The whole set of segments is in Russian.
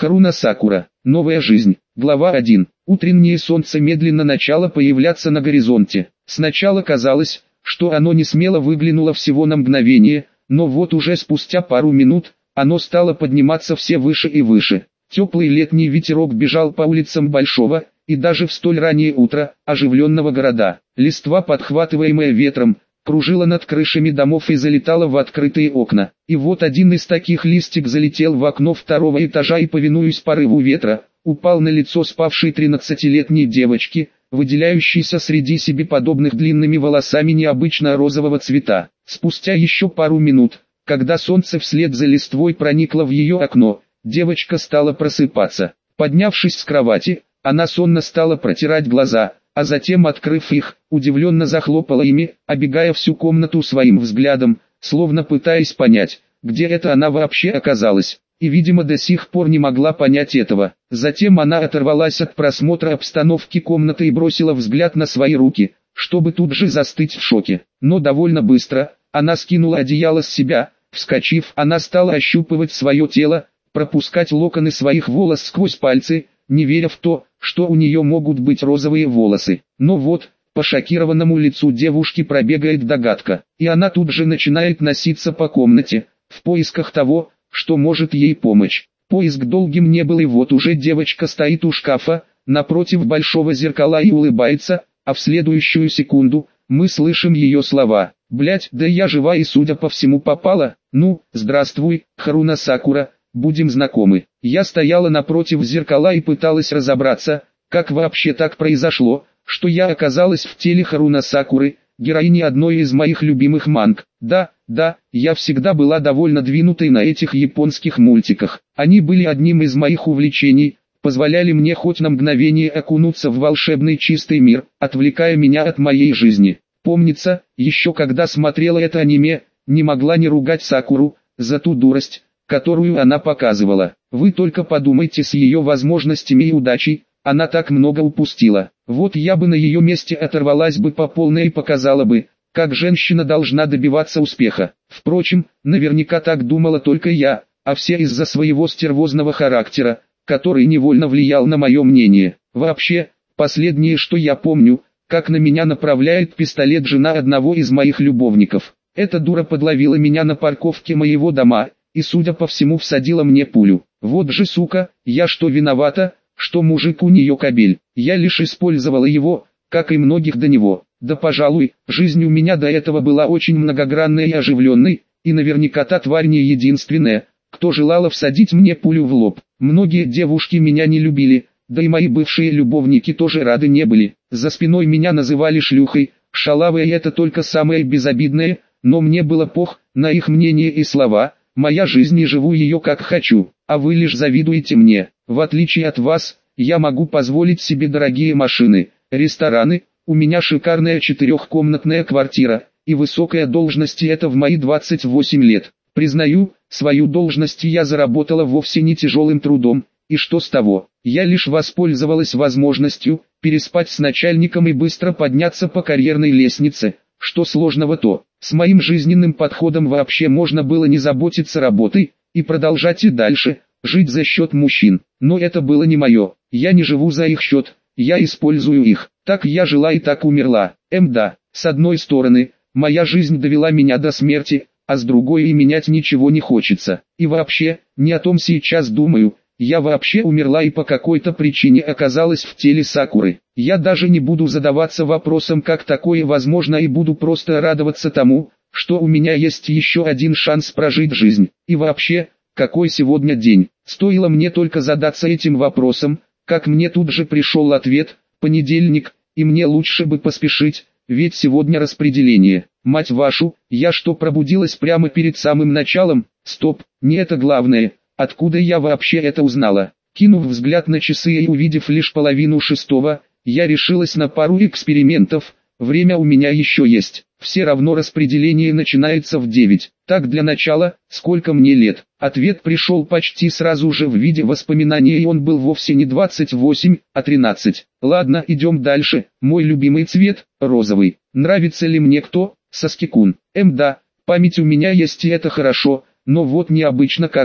Харуна Сакура. Новая жизнь. Глава 1. Утреннее солнце медленно начало появляться на горизонте. Сначала казалось, что оно не смело выглянуло всего на мгновение, но вот уже спустя пару минут, оно стало подниматься все выше и выше. Теплый летний ветерок бежал по улицам большого, и даже в столь раннее утро, оживленного города. Листва, подхватываемая ветром, кружила над крышами домов и залетала в открытые окна. И вот один из таких листик залетел в окно второго этажа и, повинуясь порыву ветра, упал на лицо спавшей 13-летней девочки, выделяющейся среди себе подобных длинными волосами необычно розового цвета. Спустя еще пару минут, когда солнце вслед за листвой проникло в ее окно, девочка стала просыпаться. Поднявшись с кровати, она сонно стала протирать глаза, а затем, открыв их, удивленно захлопала ими, обегая всю комнату своим взглядом, словно пытаясь понять, где это она вообще оказалась, и, видимо, до сих пор не могла понять этого. Затем она оторвалась от просмотра обстановки комнаты и бросила взгляд на свои руки, чтобы тут же застыть в шоке. Но довольно быстро, она скинула одеяло с себя, вскочив, она стала ощупывать свое тело, пропускать локоны своих волос сквозь пальцы, не веря в то, что у нее могут быть розовые волосы. Но вот, по шокированному лицу девушки пробегает догадка, и она тут же начинает носиться по комнате, в поисках того, что может ей помочь. Поиск долгим не был, и вот уже девочка стоит у шкафа, напротив большого зеркала и улыбается, а в следующую секунду, мы слышим ее слова: «Блять, да я жива и судя по всему попала. Ну, здравствуй, Харуна Сакура, будем знакомы». Я стояла напротив зеркала и пыталась разобраться, как вообще так произошло, что я оказалась в теле Харуна Сакуры, героини одной из моих любимых манг. Да, я всегда была довольно двинутой на этих японских мультиках. Они были одним из моих увлечений, позволяли мне хоть на мгновение окунуться в волшебный чистый мир, отвлекая меня от моей жизни. Помнится, еще когда смотрела это аниме, не могла не ругать Сакуру за ту дурость, которую она показывала. Вы только подумайте, с ее возможностями и удачей, она так много упустила. Вот я бы на ее месте оторвалась бы по полной и показала бы, как женщина должна добиваться успеха. Впрочем, наверняка так думала только я, а все из-за своего стервозного характера, который невольно влиял на мое мнение. Вообще, последнее, что я помню, как на меня направляет пистолет жена одного из моих любовников. Эта дура подловила меня на парковке моего дома, и, судя по всему, всадила мне пулю. Вот же сука, я что, виновата, что мужик у нее кобель? Я лишь использовала его, как и многих до него. Да пожалуй, жизнь у меня до этого была очень многогранной и оживленной, и наверняка та тварь не единственная, кто желала всадить мне пулю в лоб. Многие девушки меня не любили, да и мои бывшие любовники тоже рады не были. За спиной меня называли шлюхой, шалавой, и это только самое безобидное, но мне было пох на их мнение и слова. Моя жизнь, и живу ее как хочу, а вы лишь завидуете мне. В отличие от вас, я могу позволить себе дорогие машины, рестораны, у меня шикарная 4-комнатная квартира, и высокая должность, и это в мои 28 лет. Признаю, свою должность я заработала вовсе не тяжелым трудом, и что с того? Я лишь воспользовалась возможностью переспать с начальником и быстро подняться по карьерной лестнице. Что сложного то? С моим жизненным подходом вообще можно было не заботиться работой, и продолжать и дальше, жить за счет мужчин. Но это было не мое, я не живу за их счет, я использую их. Так я жила и так умерла. Да, с одной стороны, моя жизнь довела меня до смерти, а с другой и менять ничего не хочется. И вообще, не о том сейчас думаю. Я вообще умерла и по какой-то причине оказалась в теле Сакуры. Я даже не буду задаваться вопросом, как такое возможно, и буду просто радоваться тому, что у меня есть еще один шанс прожить жизнь. И вообще, какой сегодня день? Стоило мне только задаться этим вопросом, как мне тут же пришел ответ: понедельник, и мне лучше бы поспешить, ведь сегодня распределение. Мать вашу, я что, пробудилась прямо перед самым началом? Стоп, не это главное. Откуда я вообще это узнала? Кинув взгляд на часы и увидев лишь 5:30, я решилась на пару экспериментов. Время у меня еще есть. Все равно распределение начинается в 9. Так, для начала, сколько мне лет? Ответ пришел почти сразу же в виде воспоминания, и он был вовсе не 28, а 13. Ладно, идем дальше. Мой любимый цвет – розовый. Нравится ли мне кто? Саски-кун. Да, память у меня есть, и это хорошо, но вот необычно как-то.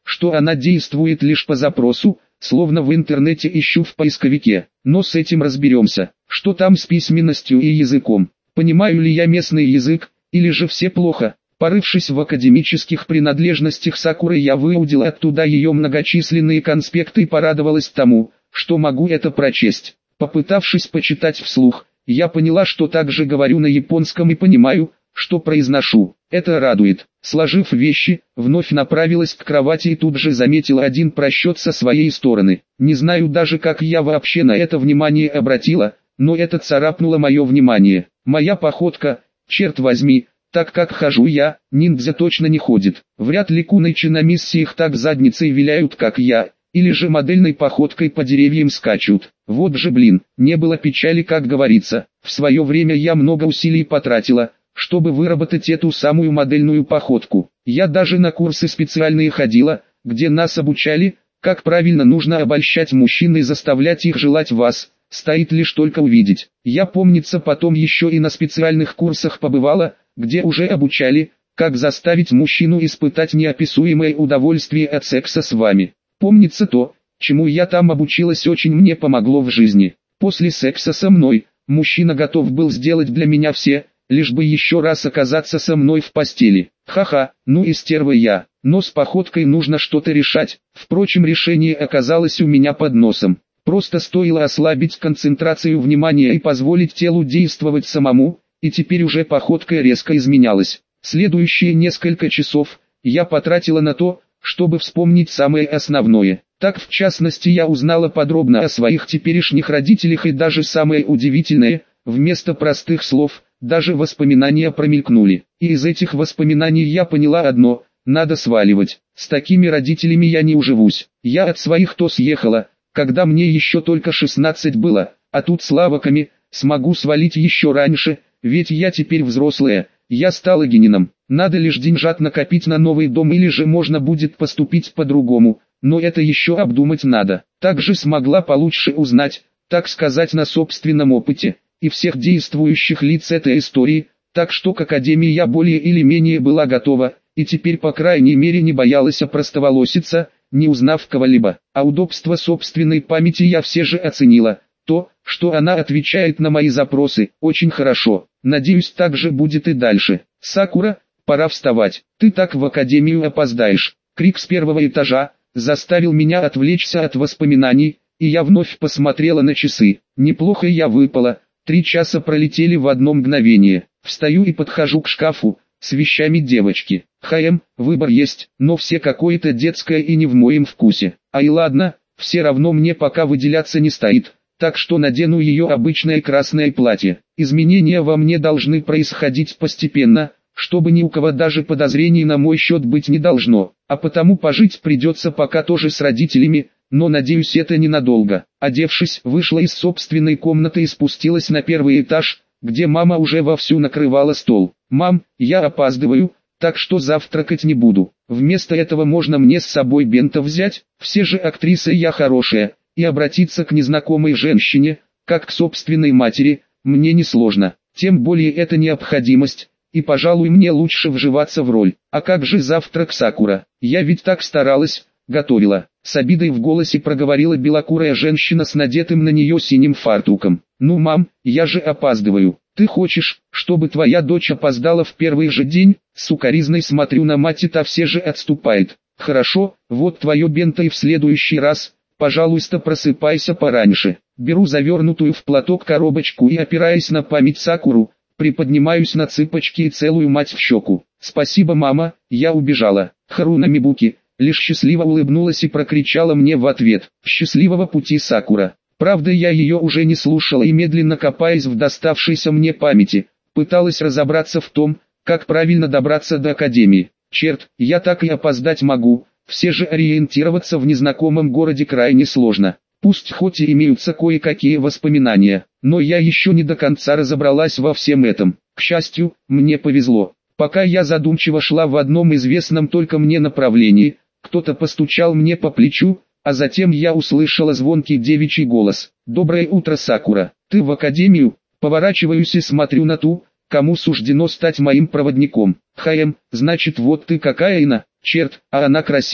что она действует лишь по запросу, словно в интернете ищу в поисковике. Но с этим разберемся. Что там с письменностью и языком? Понимаю ли я местный язык, или же все плохо? Порывшись в академических принадлежностях Сакуры, я выудил оттуда ее многочисленные конспекты и порадовалась тому, что могу это прочесть. Попытавшись почитать вслух, я поняла, что также говорю на японском и понимаю, что произношу. Это радует. Сложив вещи, вновь направилась к кровати и тут же заметила один просчет со своей стороны. Не знаю даже, как я вообще на это внимание обратила, но это царапнуло мое внимание. Моя походка, черт возьми, так как хожу я, ниндзя точно не ходит. Вряд ли кунайчи на миссиях так задницей виляют, как я, или же модельной походкой по деревьям скачут. Вот же блин, не было печали, как говорится. В свое время я много усилий потратила, чтобы выработать эту самую модельную походку. Я даже на курсы специальные ходила, где нас обучали, как правильно нужно обольщать мужчин и заставлять их желать вас, стоит лишь только увидеть. Я, помнится, потом еще и на специальных курсах побывала, где уже обучали, как заставить мужчину испытать неописуемое удовольствие от секса с вами. Помнится, то, чему я там обучилась, очень мне помогло в жизни. После секса со мной, мужчина готов был сделать для меня все, лишь бы еще раз оказаться со мной в постели. Ха-ха, ну и стерва я. Но с походкой нужно что-то решать. Впрочем, решение оказалось у меня под носом. Просто стоило ослабить концентрацию внимания и позволить телу действовать самому, и теперь уже походка резко изменялась. Следующие несколько часов я потратила на то, чтобы вспомнить самое основное. Так, в частности, я узнала подробно о своих теперешних родителях, и даже самое удивительное, вместо простых слов, даже воспоминания промелькнули. И из этих воспоминаний я поняла одно: надо сваливать. С такими родителями я не уживусь. Я от своих-то съехала, когда мне еще только 16 было, а тут с лавоками смогу свалить еще раньше, ведь я теперь взрослая, я стала генином. Надо лишь деньжат накопить на новый дом, или же можно будет поступить по-другому, но это еще обдумать надо. Также смогла получше узнать, так сказать, на собственном опыте, и всех действующих лиц этой истории, так что к академии я более или менее была готова, и теперь по крайней мере не боялась опростоволоситься, не узнав кого-либо. А удобство собственной памяти я все же оценила. То, что она отвечает на мои запросы, очень хорошо. Надеюсь, так же будет и дальше. Сакура, пора вставать. Ты так в академию опоздаешь. Крик с первого этажа заставил меня отвлечься от воспоминаний, и я вновь посмотрела на часы. Неплохо я выпала. 3 часа пролетели в одно мгновение. Встаю и подхожу к шкафу с вещами девочки. Выбор есть, но все какое-то детское и не в моем вкусе. А и ладно, все равно мне пока выделяться не стоит, так что надену ее обычное красное платье. Изменения во мне должны происходить постепенно, чтобы ни у кого даже подозрений на мой счет быть не должно, а потому пожить придется пока тоже с родителями, но надеюсь, это ненадолго. Одевшись, вышла из собственной комнаты и спустилась на первый этаж, где мама уже вовсю накрывала стол. «Мам, я опаздываю, так что завтракать не буду. Вместо этого можно мне с собой бенто взять? Все же актриса я хорошая, и обратиться к незнакомой женщине, как к собственной матери, мне несложно. Тем более это необходимость, и, пожалуй, мне лучше вживаться в роль. А как же завтрак, Сакура? Я ведь так старалась, готовила». С обидой в голосе проговорила белокурая женщина с надетым на нее синим фартуком. «Ну, мам, я же опаздываю. Ты хочешь, чтобы твоя дочь опоздала в первый же день?» Сукаризной смотрю на мать, и та все же отступает. «Хорошо, вот твое бенто, и в следующий раз, пожалуйста, просыпайся пораньше». Беру завернутую в платок коробочку и, опираясь на память Сакуру, приподнимаюсь на цыпочки и целую мать в щеку. «Спасибо, мама, я убежала». Харуна Мибуки лишь счастливо улыбнулась и прокричала мне в ответ: «Счастливого пути, Сакура». Правда, я ее уже не слушала и, медленно копаясь в доставшейся мне памяти, пыталась разобраться в том, как правильно добраться до академии. Черт, я так и опоздать могу, все же ориентироваться в незнакомом городе крайне сложно. Пусть хоть и имеются кое-какие воспоминания, но я еще не до конца разобралась во всем этом. К счастью, мне повезло. Пока я задумчиво шла в одном известном только мне направлении, кто-то постучал мне по плечу, а затем я услышала звонкий девичий голос. «Доброе утро, Сакура. Ты в академию?» Поворачиваюсь и смотрю на ту, кому суждено стать моим проводником. Значит, вот ты какая Ина. Черт, а она красива.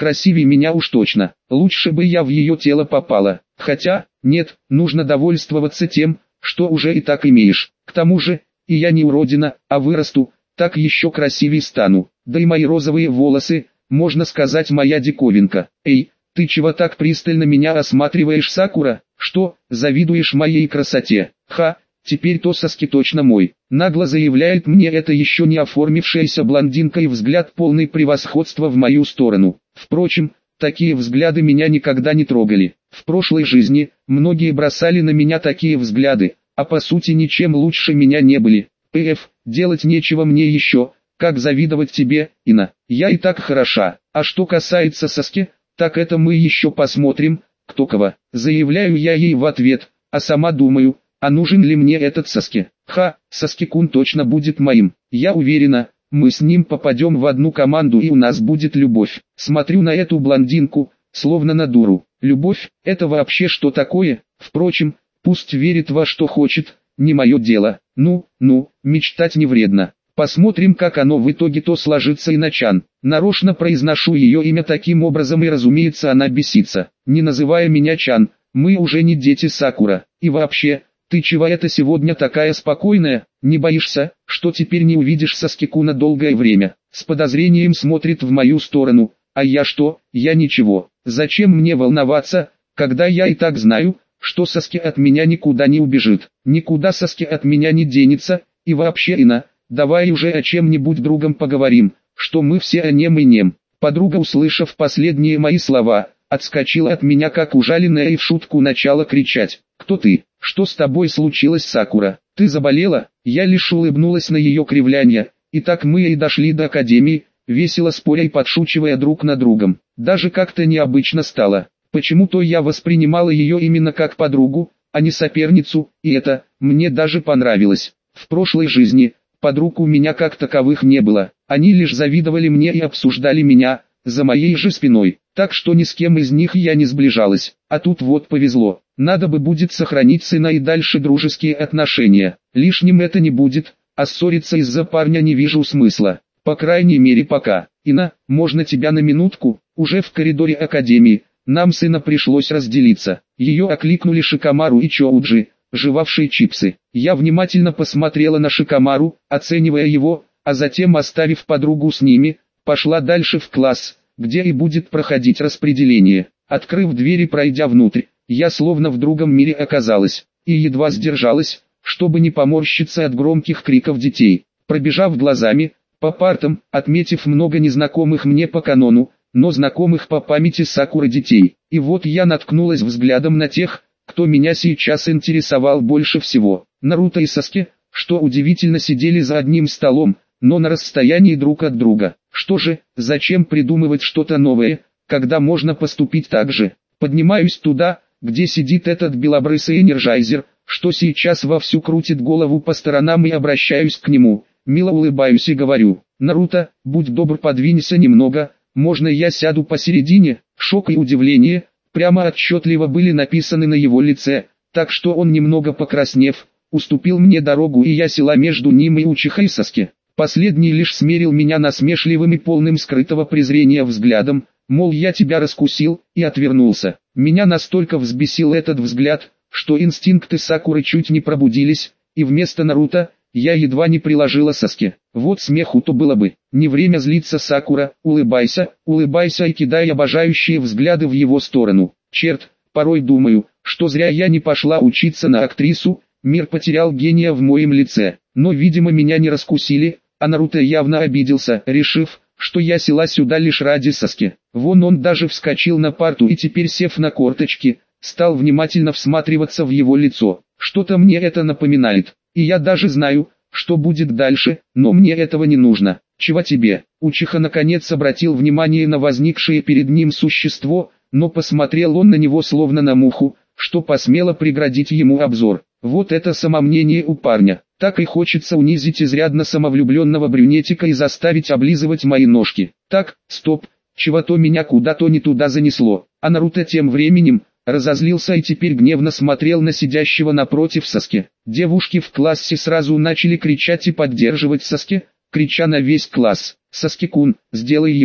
красивее меня уж точно. Лучше бы я в ее тело попала. Хотя, нет, нужно довольствоваться тем, что уже и так имеешь. К тому же, и я не уродина, а вырасту, так еще красивее стану. Да и мои розовые волосы, можно сказать, моя диковинка. Эй, ты чего так пристально меня осматриваешь, Сакура? Что, завидуешь моей красоте? Ха, теперь то соски точно мой. Нагло заявляет мне эта еще не оформившаяся блондинка, и взгляд полный превосходства в мою сторону. Впрочем, такие взгляды меня никогда не трогали. В прошлой жизни, многие бросали на меня такие взгляды, а по сути ничем лучше меня не были. Делать нечего мне еще, как завидовать тебе, Ина. Я и так хороша. А что касается соски, так это мы еще посмотрим, кто кого. Заявляю я ей в ответ, а сама думаю, а нужен ли мне этот Саски? Ха, Саски-кун точно будет моим. Я уверена, мы с ним попадем в одну команду и у нас будет любовь. Смотрю на эту блондинку, словно на дуру. Любовь, это вообще что такое? Впрочем, пусть верит во что хочет, не мое дело. Ну, мечтать не вредно. Посмотрим, как оно в итоге-то сложится. Иначан. Нарочно произношу ее имя таким образом, и разумеется она бесится. Не называя меня Чан, мы уже не дети, Сакура. И вообще, ты чего это сегодня такая спокойная? Не боишься, что теперь не увидишь Саски-куна долгое время? С подозрением смотрит в мою сторону. А я что? Я ничего. Зачем мне волноваться, когда я и так знаю, что Саски от меня никуда не убежит? Никуда Саски от меня не денется. И вообще, Ина, давай уже о чем-нибудь другом поговорим, что мы все о нем и нем. Подруга, услышав последние мои слова, отскочила от меня как ужаленная и в шутку начала кричать. «Кто ты? Что с тобой случилось, Сакура? Ты заболела?» Я лишь улыбнулась на ее кривляние, и так мы и дошли до академии, весело споря и подшучивая друг над другом. Даже как-то необычно стало. Почему-то я воспринимала ее именно как подругу, а не соперницу, и это, мне даже понравилось. В прошлой жизни, подруг у меня как таковых не было, они лишь завидовали мне и обсуждали меня, за моей же спиной, так что ни с кем из них я не сближалась, а тут вот повезло. Надо бы будет сохранить сына и дальше дружеские отношения, лишним это не будет, а ссориться из-за парня не вижу смысла, по крайней мере пока. Ина, можно тебя на минутку? Уже в коридоре академии, нам сына пришлось разделиться, ее окликнули Шикамару и Чоуджи, жевавшие чипсы. Я внимательно посмотрела на Шикамару, оценивая его, а затем, оставив подругу с ними, пошла дальше в класс, где и будет проходить распределение. Открыв дверь и пройдя внутрь, я словно в другом мире оказалась, и едва сдержалась, чтобы не поморщиться от громких криков детей. Пробежав глазами по партам, отметив много незнакомых мне по канону, но знакомых по памяти Сакуры детей, и вот я наткнулась взглядом на тех, кто меня сейчас интересовал больше всего. Наруто и Саски, что удивительно, сидели за одним столом, но на расстоянии друг от друга. Что же, зачем придумывать что-то новое, когда можно поступить так же? Поднимаюсь туда, где сидит этот белобрысый энерджайзер, что сейчас вовсю крутит голову по сторонам, и обращаюсь к нему. Мило улыбаюсь и говорю: «Наруто, будь добр, подвинься немного, можно я сяду посередине?» Шок и удивление прямо отчетливо были написаны на его лице, так что он, немного покраснев, уступил мне дорогу, и я села между ним и Учихой Саски. Последний лишь смерил меня насмешливым и полным скрытого презрения взглядом, мол, я тебя раскусил, и отвернулся. Меня настолько взбесил этот взгляд, что инстинкты Сакуры чуть не пробудились, и вместо Наруто я едва не приложила Саски. Вот смеху-то было бы. Не время злиться, Сакура, улыбайся, улыбайся, и кидай обожающие взгляды в его сторону. Черт, порой думаю, что зря я не пошла учиться на актрису, мир потерял гения в моем лице. Но видимо меня не раскусили, а Наруто явно обиделся, решив, что я села сюда лишь ради Саски. Вон он даже вскочил на парту и теперь, сев на корточки, стал внимательно всматриваться в его лицо. Что-то мне это напоминает. И я даже знаю, что будет дальше, но мне этого не нужно. Чего тебе? Учиха наконец обратил внимание на возникшее перед ним существо, но посмотрел он на него словно на муху, что посмело преградить ему обзор. Вот это самомнение у парня. Так и хочется унизить изрядно самовлюбленного брюнетика и заставить облизывать мои ножки. Так, стоп, чего-то меня куда-то не туда занесло. А Наруто тем временем разозлился и теперь гневно смотрел на сидящего напротив Саски. Девушки в классе сразу начали кричать и поддерживать Саски, крича на весь класс: «Саски-кун, сделай его!»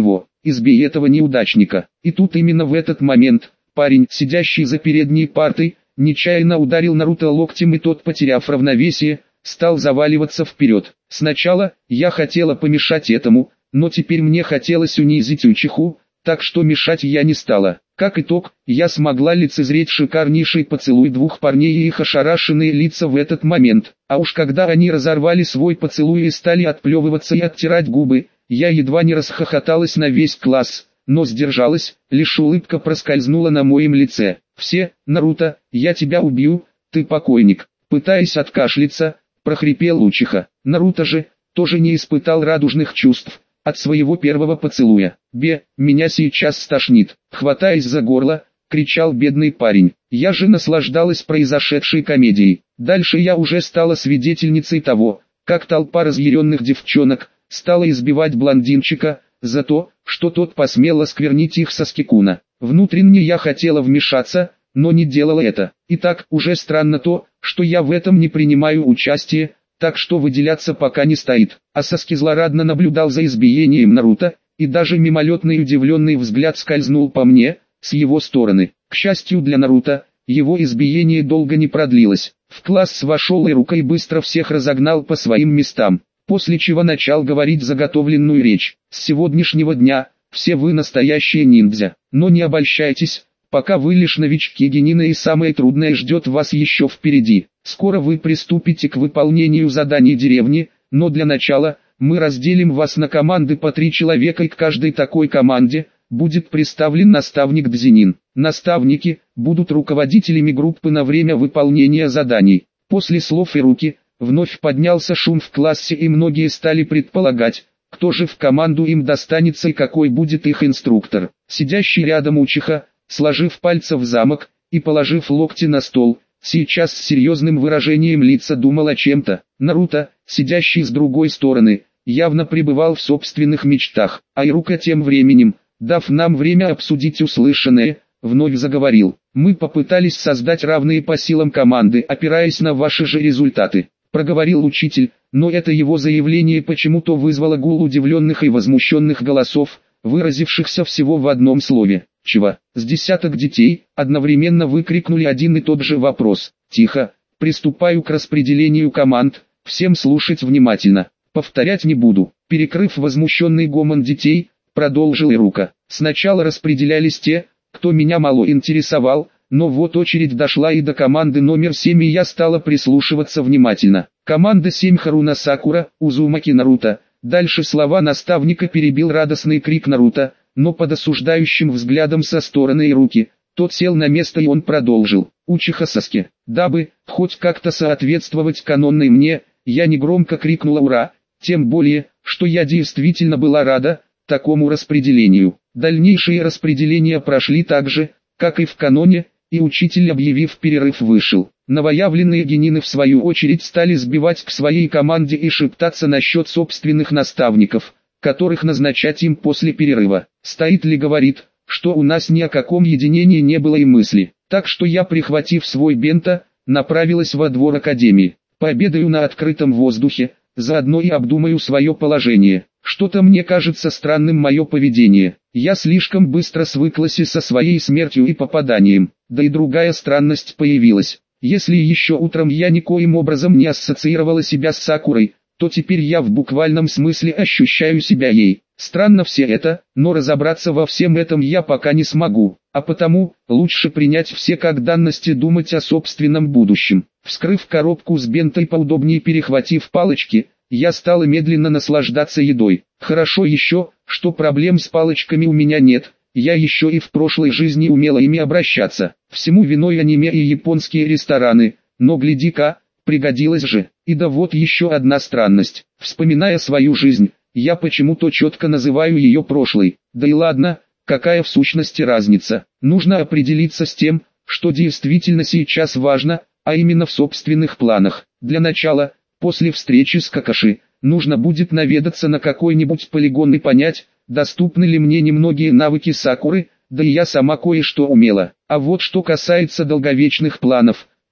избей этого неудачника. И тут именно в этот момент, парень, сидящий за передней партой, нечаянно ударил Наруто локтем, и тот, потеряв равновесие, стал заваливаться вперед. Сначала я хотела помешать этому, но теперь мне хотелось унизить Учиху, так что мешать я не стала. Как итог, я смогла лицезреть шикарнейший поцелуй двух парней и их ошарашенные лица в этот момент. А уж когда они разорвали свой поцелуй и стали отплевываться и оттирать губы, я едва не расхохоталась на весь класс, но сдержалась, лишь улыбка проскользнула на моем лице. «Все, Наруто, я тебя убью, ты покойник», пытаясь откашляться, прохрипел Учиха. Наруто же тоже не испытал радужных чувств от своего первого поцелуя. Меня сейчас стошнит», хватаясь за горло, кричал бедный парень. Я же наслаждалась произошедшей комедией. Дальше я уже стала свидетельницей того, как толпа разъяренных девчонок стала избивать блондинчика за то, что тот посмел осквернить их Саскекуна. Внутренне я хотела вмешаться, но не делала это. Итак, уже странно то, что я в этом не принимаю участие, так что выделяться пока не стоит. А Саски злорадно наблюдал за избиением Наруто, и даже мимолетный удивленный взгляд скользнул по мне, с его стороны. К счастью для Наруто, его избиение долго не продлилось. В класс вошел Ирука и быстро всех разогнал по своим местам, после чего начал говорить заготовленную речь. «С сегодняшнего дня, все вы настоящие ниндзя, но не обольщайтесь, пока вы лишь новички Генина, и самое трудное ждет вас еще впереди. Скоро вы приступите к выполнению заданий деревни, но для начала, мы разделим вас на команды по 3 человека, и к каждой такой команде будет представлен наставник Дзенин. Наставники будут руководителями группы на время выполнения заданий». После слов Ируки, вновь поднялся шум в классе, и многие стали предполагать, кто же в команду им достанется и какой будет их инструктор. Сидящий рядом Учиха, сложив пальцы в замок и положив локти на стол, сейчас с серьезным выражением лица думал о чем-то. Наруто, сидящий с другой стороны, явно пребывал в собственных мечтах, а Ирука тем временем, дав нам время обсудить услышанное, вновь заговорил. «Мы попытались создать равные по силам команды, опираясь на ваши же результаты», проговорил учитель, но это его заявление почему-то вызвало гул удивленных и возмущенных голосов, выразившихся всего в одном слове. «Чего?» С десяток детей одновременно выкрикнули один и тот же вопрос. «Тихо, приступаю к распределению команд, всем слушать внимательно, повторять не буду». Перекрыв возмущенный гомон детей, продолжил Ирука. «Сначала распределялись те, кто меня мало интересовал, но вот очередь дошла и до команды номер 7, и я стала прислушиваться внимательно. Команда 7 Харуна Сакура, Узумаки Наруто». Дальше слова наставника перебил радостный крик Наруто, но под осуждающим взглядом со стороны Ируки, тот сел на место, и он продолжил. «Учиха Саски». Дабы хоть как-то соответствовать канонной мне, я негромко крикнула «Ура!», тем более, что я действительно была рада такому распределению. Дальнейшие распределения прошли так же, как и в каноне, и учитель, объявив перерыв, вышел. Новоявленные генины в свою очередь стали сбивать к своей команде и шептаться насчет собственных наставников, которых назначать им после перерыва. Стоит ли, говорит, что у нас ни о каком единении не было и мысли. Так что я, прихватив свой бенто, направилась во двор академии. Пообедаю на открытом воздухе, заодно и обдумаю свое положение. Что-то мне кажется странным мое поведение. Я слишком быстро свыклась и со своей смертью и попаданием. Да и другая странность появилась. Если еще утром я никоим образом не ассоциировала себя с Сакурой, то теперь я в буквальном смысле ощущаю себя ей. Странно все это, но разобраться во всем этом я пока не смогу, а потому, лучше принять все как данности, думать о собственном будущем. Вскрыв коробку с бенто и поудобнее перехватив палочки, я стала медленно наслаждаться едой. Хорошо еще, что проблем с палочками у меня нет, я еще и в прошлой жизни умела ими обращаться. Всему виной аниме и японские рестораны, но гляди-ка, пригодилось же. И да вот еще одна странность. Вспоминая свою жизнь, я почему-то четко называю ее прошлой. Да и ладно, какая в сущности разница. Нужно определиться с тем, что действительно сейчас важно, а именно в собственных планах. Для начала, после встречи с Какаши, нужно будет наведаться на какой-нибудь полигон и понять, доступны ли мне немногие навыки Сакуры, да и я сама кое-что умела. А вот что касается долговечных планов,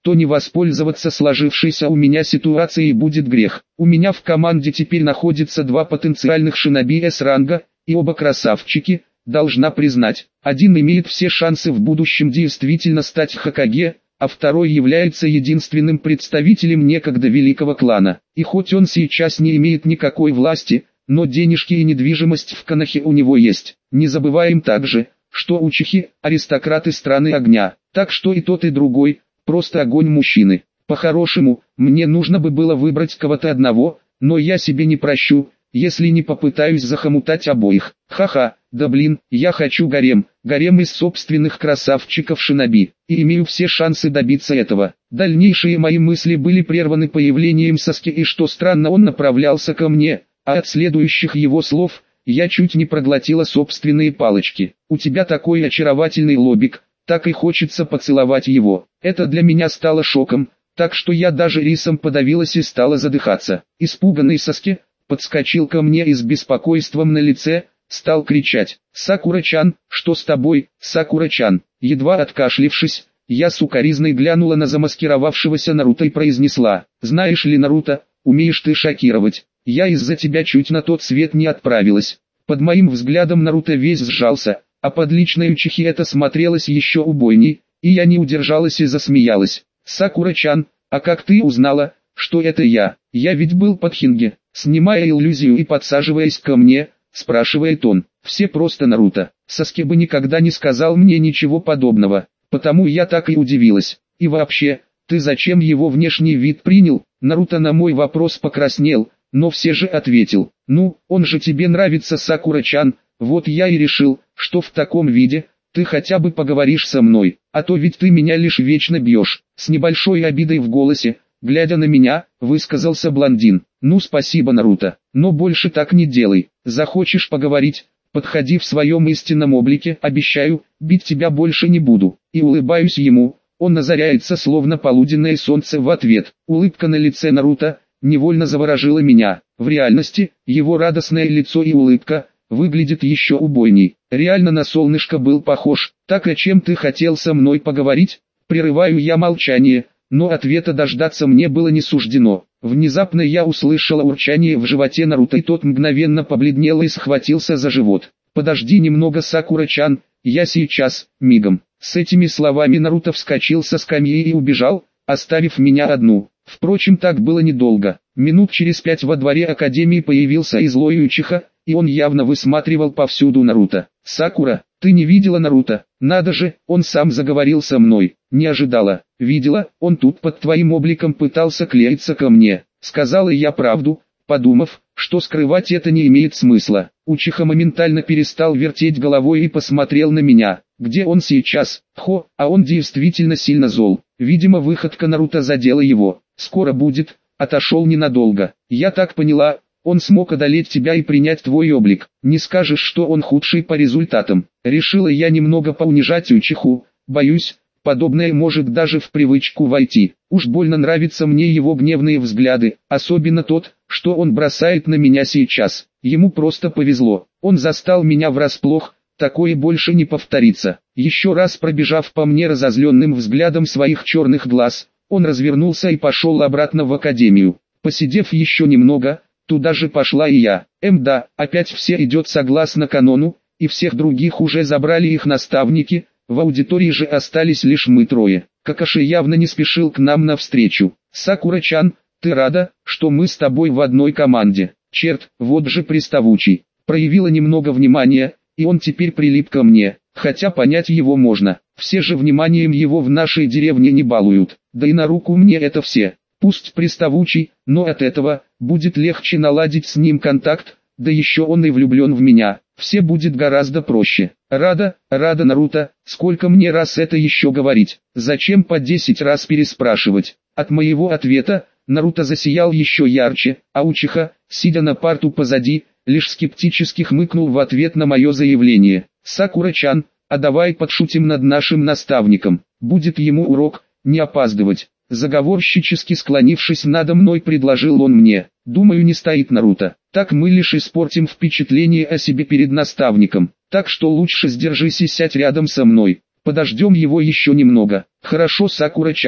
то не воспользоваться сложившейся у меня ситуацией будет грех. У меня в команде теперь находится два потенциальных шиноби С-ранга, и оба красавчики, должна признать. Один имеет все шансы в будущем действительно стать Хокаге, а второй является единственным представителем некогда великого клана. И хоть он сейчас не имеет никакой власти, но денежки и недвижимость в Конохе у него есть. Не забываем также, что учихи – аристократы страны огня, так что и тот и другой – просто огонь мужчины. По-хорошему, мне нужно бы было выбрать кого-то одного, но я себе не прощу, если не попытаюсь захомутать обоих. Ха-ха, да блин, я хочу гарем из собственных красавчиков шиноби, и имею все шансы добиться этого. Дальнейшие мои мысли были прерваны появлением Саски, и что странно, он направлялся ко мне, а от следующих его слов я чуть не проглотила собственные палочки. У тебя такой очаровательный лобик, так и хочется поцеловать его. Это для меня стало шоком, так что я даже рисом подавилась и стала задыхаться. Испуганный Саски подскочил ко мне и с беспокойством на лице стал кричать: «Сакура-чан, что с тобой, Сакура-чан?» Едва откашлившись, я сукоризной глянула на замаскировавшегося Наруто и произнесла: «Знаешь ли, Наруто, умеешь ты шокировать. Я из-за тебя чуть на тот свет не отправилась». Под моим взглядом Наруто весь сжался, а под личной учихи это смотрелось еще убойней, и я не удержалась и засмеялась. «Сакура-чан, а как ты узнала, что это я? Я ведь был под Хинге». Снимая иллюзию и подсаживаясь ко мне, спрашивает он. Все просто Наруто. Саски бы никогда не сказал мне ничего подобного, потому я так и удивилась. И вообще, ты зачем его внешний вид принял? Наруто на мой вопрос покраснел, но все же ответил: «Ну, он же тебе нравится, Сакура-чан, вот я и решил, что в таком виде ты хотя бы поговоришь со мной, а то ведь ты меня лишь вечно бьешь». С небольшой обидой в голосе, глядя на меня, высказался блондин. «Ну спасибо, Наруто, но больше так не делай. Захочешь поговорить, подходи в своем истинном облике, обещаю, бить тебя больше не буду». И улыбаюсь ему, он озаряется словно полуденное солнце в ответ. Улыбка на лице Наруто невольно заворожила меня. В реальности, его радостное лицо и улыбка выглядит еще убойней. Реально на солнышко был похож. «Так, о чем ты хотел со мной поговорить?» Прерываю я молчание, но ответа дождаться мне было не суждено. Внезапно я услышала урчание в животе Наруто, и тот мгновенно побледнел и схватился за живот. «Подожди немного, Сакура-чан, я сейчас, мигом». С этими словами Наруто вскочил со скамьи и убежал, оставив меня одну. Впрочем, так было недолго. Минут через 5 во дворе Академии появился и злой учиха, и он явно высматривал повсюду Наруто. «Сакура, ты не видела Наруто? Надо же, он сам заговорил со мной. Не ожидала». «Видела, он тут под твоим обликом пытался клеиться ко мне». Сказала я правду, подумав, что скрывать это не имеет смысла. Учиха моментально перестал вертеть головой и посмотрел на меня. «Где он сейчас?» «Хо, а он действительно сильно зол. Видимо, выходка Наруто задела его. Скоро будет». Отошел ненадолго. «Я так поняла, он смог одолеть тебя и принять твой облик. Не скажешь, что он худший по результатам». Решила я немного поунижать учиху. Боюсь, подобное может даже в привычку войти. Уж больно нравятся мне его гневные взгляды, особенно тот, что он бросает на меня сейчас. Ему просто повезло. Он застал меня врасплох, такое больше не повторится. Еще раз пробежав по мне разозленным взглядом своих черных глаз, он развернулся и пошел обратно в академию. Посидев еще немного, туда же пошла и я. Да, опять все идет согласно канону, и всех других уже забрали их наставники, в аудитории же остались лишь мы трое. Какаши явно не спешил к нам навстречу. «Сакура-чан, ты рада, что мы с тобой в одной команде?» «Черт, вот же приставучий». Проявила немного внимания, и он теперь прилип ко мне, хотя понять его можно. Все же вниманием его в нашей деревне не балуют, да и на руку мне это все. Пусть приставучий, но от этого будет легче наладить с ним контакт, да еще он и влюблен в меня. Все будет гораздо проще. Рада, Наруто, сколько мне раз это еще говорить? Зачем по 10 раз переспрашивать? От моего ответа Наруто засиял еще ярче, а учиха, сидя на парту позади, лишь скептически хмыкнул в ответ на мое заявление. «Сакура-чан, а давай подшутим над нашим наставником, будет ему урок, не опаздывать». Заговорщически склонившись надо мной, предложил он мне. «Думаю, не стоит, Наруто. Так мы лишь испортим впечатление о себе перед наставником. Так что лучше сдержись и сядь рядом со мной. Подождем его еще немного». «Хорошо, Сакура-чан».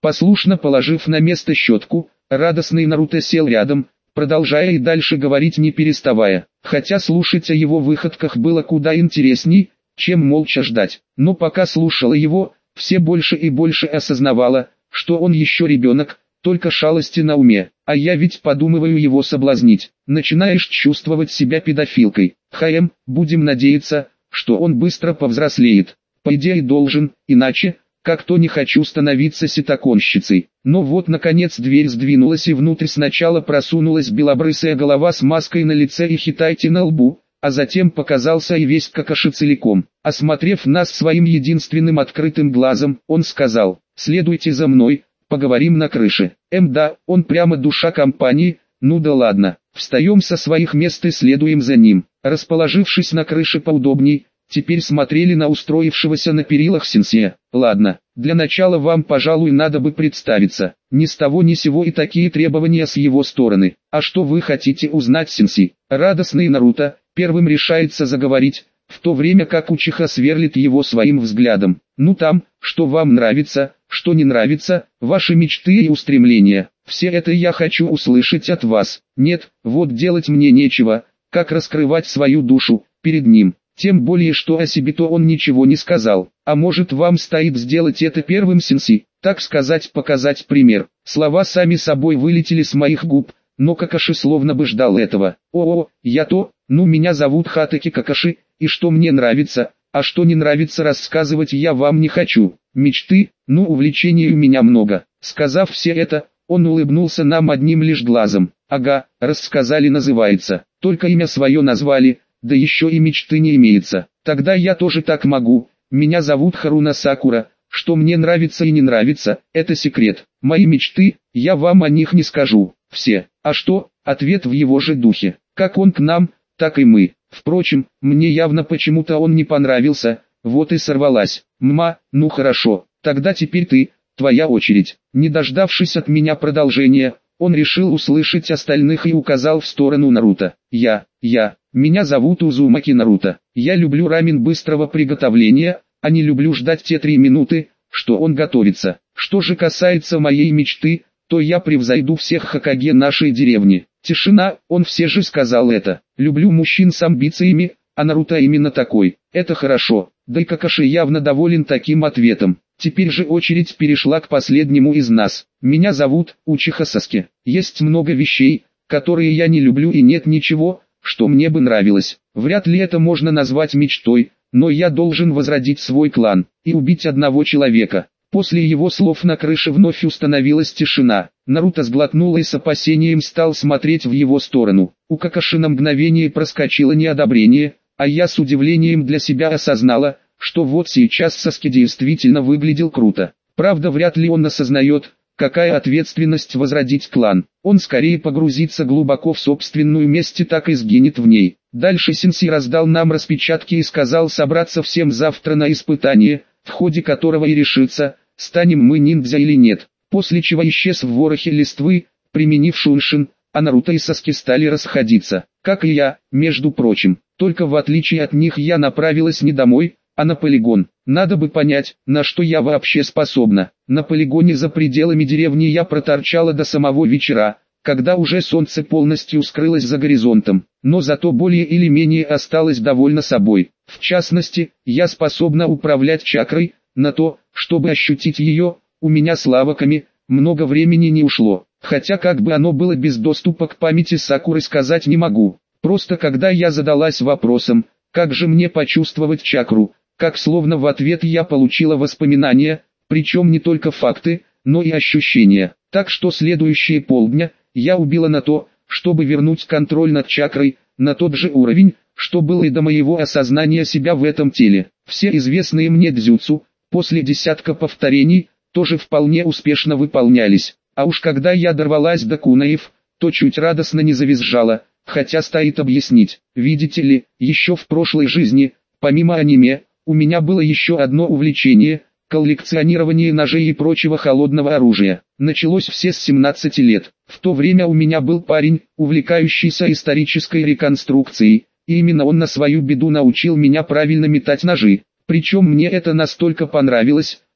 Послушно положив на место щетку, радостный Наруто сел рядом, продолжая и дальше говорить не переставая. Хотя слушать о его выходках было куда интересней, чем молча ждать. Но пока слушала его, все больше и больше осознавала, что он еще ребенок, только шалости на уме. А я ведь подумываю его соблазнить. Начинаешь чувствовать себя педофилкой. Будем надеяться, что он быстро повзрослеет. По идее должен, иначе, как-то не хочу становиться ситаконщицей. Но вот наконец дверь сдвинулась и внутрь сначала просунулась белобрысая голова с маской на лице и хитайте на лбу, а затем показался и весь Какаши целиком. Осмотрев нас своим единственным открытым глазом, он сказал: «Следуйте за мной, поговорим на крыше». Да, он прямо душа компании, ну да ладно. Встаем со своих мест и следуем за ним. Расположившись на крыше поудобней, теперь смотрели на устроившегося на перилах сенсея. Ладно, для начала вам, пожалуй, надо бы представиться. Ни с того ни сего и такие требования с его стороны. А что вы хотите узнать, сенсей? Радостный Наруто первым решается заговорить, в то время как Учиха сверлит его своим взглядом. Ну там, что вам нравится, что не нравится, ваши мечты и устремления. Все это я хочу услышать от вас. Нет, вот делать мне нечего, как раскрывать свою душу перед ним. Тем более, что о себе-то он ничего не сказал. А может, вам стоит сделать это первым, сенсей, так сказать, показать пример. Слова сами собой вылетели с моих губ, но Какаши словно бы ждал этого. Меня зовут Хатаки Какаши, и что мне нравится, а что не нравится рассказывать я вам не хочу. Мечты, увлечений у меня много. Сказав все это, он улыбнулся нам одним лишь глазом. Ага, рассказали называется, только имя свое назвали, да еще и мечты не имеется. Тогда я тоже так могу. Меня зовут Харуна Сакура. Что мне нравится и не нравится, это секрет. Мои мечты, я вам о них не скажу. Все. А что? Ответ в его же духе. Как он к нам, так и мы. Впрочем, мне явно почему-то он не понравился, вот и сорвалась. Хорошо. Тогда теперь ты, твоя очередь. Не дождавшись от меня продолжения, он решил услышать остальных и указал в сторону Наруто. Меня зовут Узумаки Наруто. Я люблю рамен быстрого приготовления, а не люблю ждать те 3 минуты, что он готовится. Что же касается моей мечты, то я превзойду всех Хокаге нашей деревни. Тишина, он все же сказал это. Люблю мужчин с амбициями, а Наруто именно такой. Это хорошо. Да и Какаши явно доволен таким ответом. Теперь же очередь перешла к последнему из нас. Меня зовут Учиха Саске. Есть много вещей, которые я не люблю, и нет ничего, что мне бы нравилось. Вряд ли это можно назвать мечтой, но я должен возродить свой клан и убить одного человека. После его слов на крыше вновь установилась тишина. Наруто сглотнул и с опасением стал смотреть в его сторону. У Какаши на мгновение проскочило неодобрение, а я с удивлением для себя осознала, что вот сейчас Саске действительно выглядел круто. Правда, вряд ли он осознает, какая ответственность возродить клан. Он скорее погрузится глубоко в собственную месть и так и сгинет в ней. Дальше сенсей раздал нам распечатки и сказал собраться всем завтра на испытание, в ходе которого и решится, станем мы ниндзя или нет. После чего исчез в ворохе листвы, применив шуншин, а Наруто и Саске стали расходиться. Как и я, между прочим. Только в отличие от них я направилась не домой, а на полигон. Надо бы понять, на что я вообще способна. На полигоне за пределами деревни я проторчала до самого вечера, когда уже солнце полностью скрылось за горизонтом. Но зато более или менее осталась довольна собой. В частности, я способна управлять чакрой. На то, чтобы ощутить ее, у меня с лавоками много времени не ушло. Хотя как бы оно было без доступа к памяти Сакуры, сказать не могу. Просто когда я задалась вопросом, как же мне почувствовать чакру, как словно в ответ я получила воспоминания, причем не только факты, но и ощущения. Так что следующие полдня я убила на то, чтобы вернуть контроль над чакрой, на тот же уровень, что было и до моего осознания себя в этом теле. Все известные мне дзюцу, после десятка повторений, тоже вполне успешно выполнялись. А уж когда я дорвалась до кунаев, то чуть радостно не завизжала, хотя стоит объяснить. Видите ли, еще в прошлой жизни, помимо аниме, у меня было еще одно увлечение – коллекционирование ножей и прочего холодного оружия. Началось все с 17 лет. В то время у меня был парень, увлекающийся исторической реконструкцией, и именно он на свою беду научил меня правильно метать ножи. Причем мне это настолько понравилось,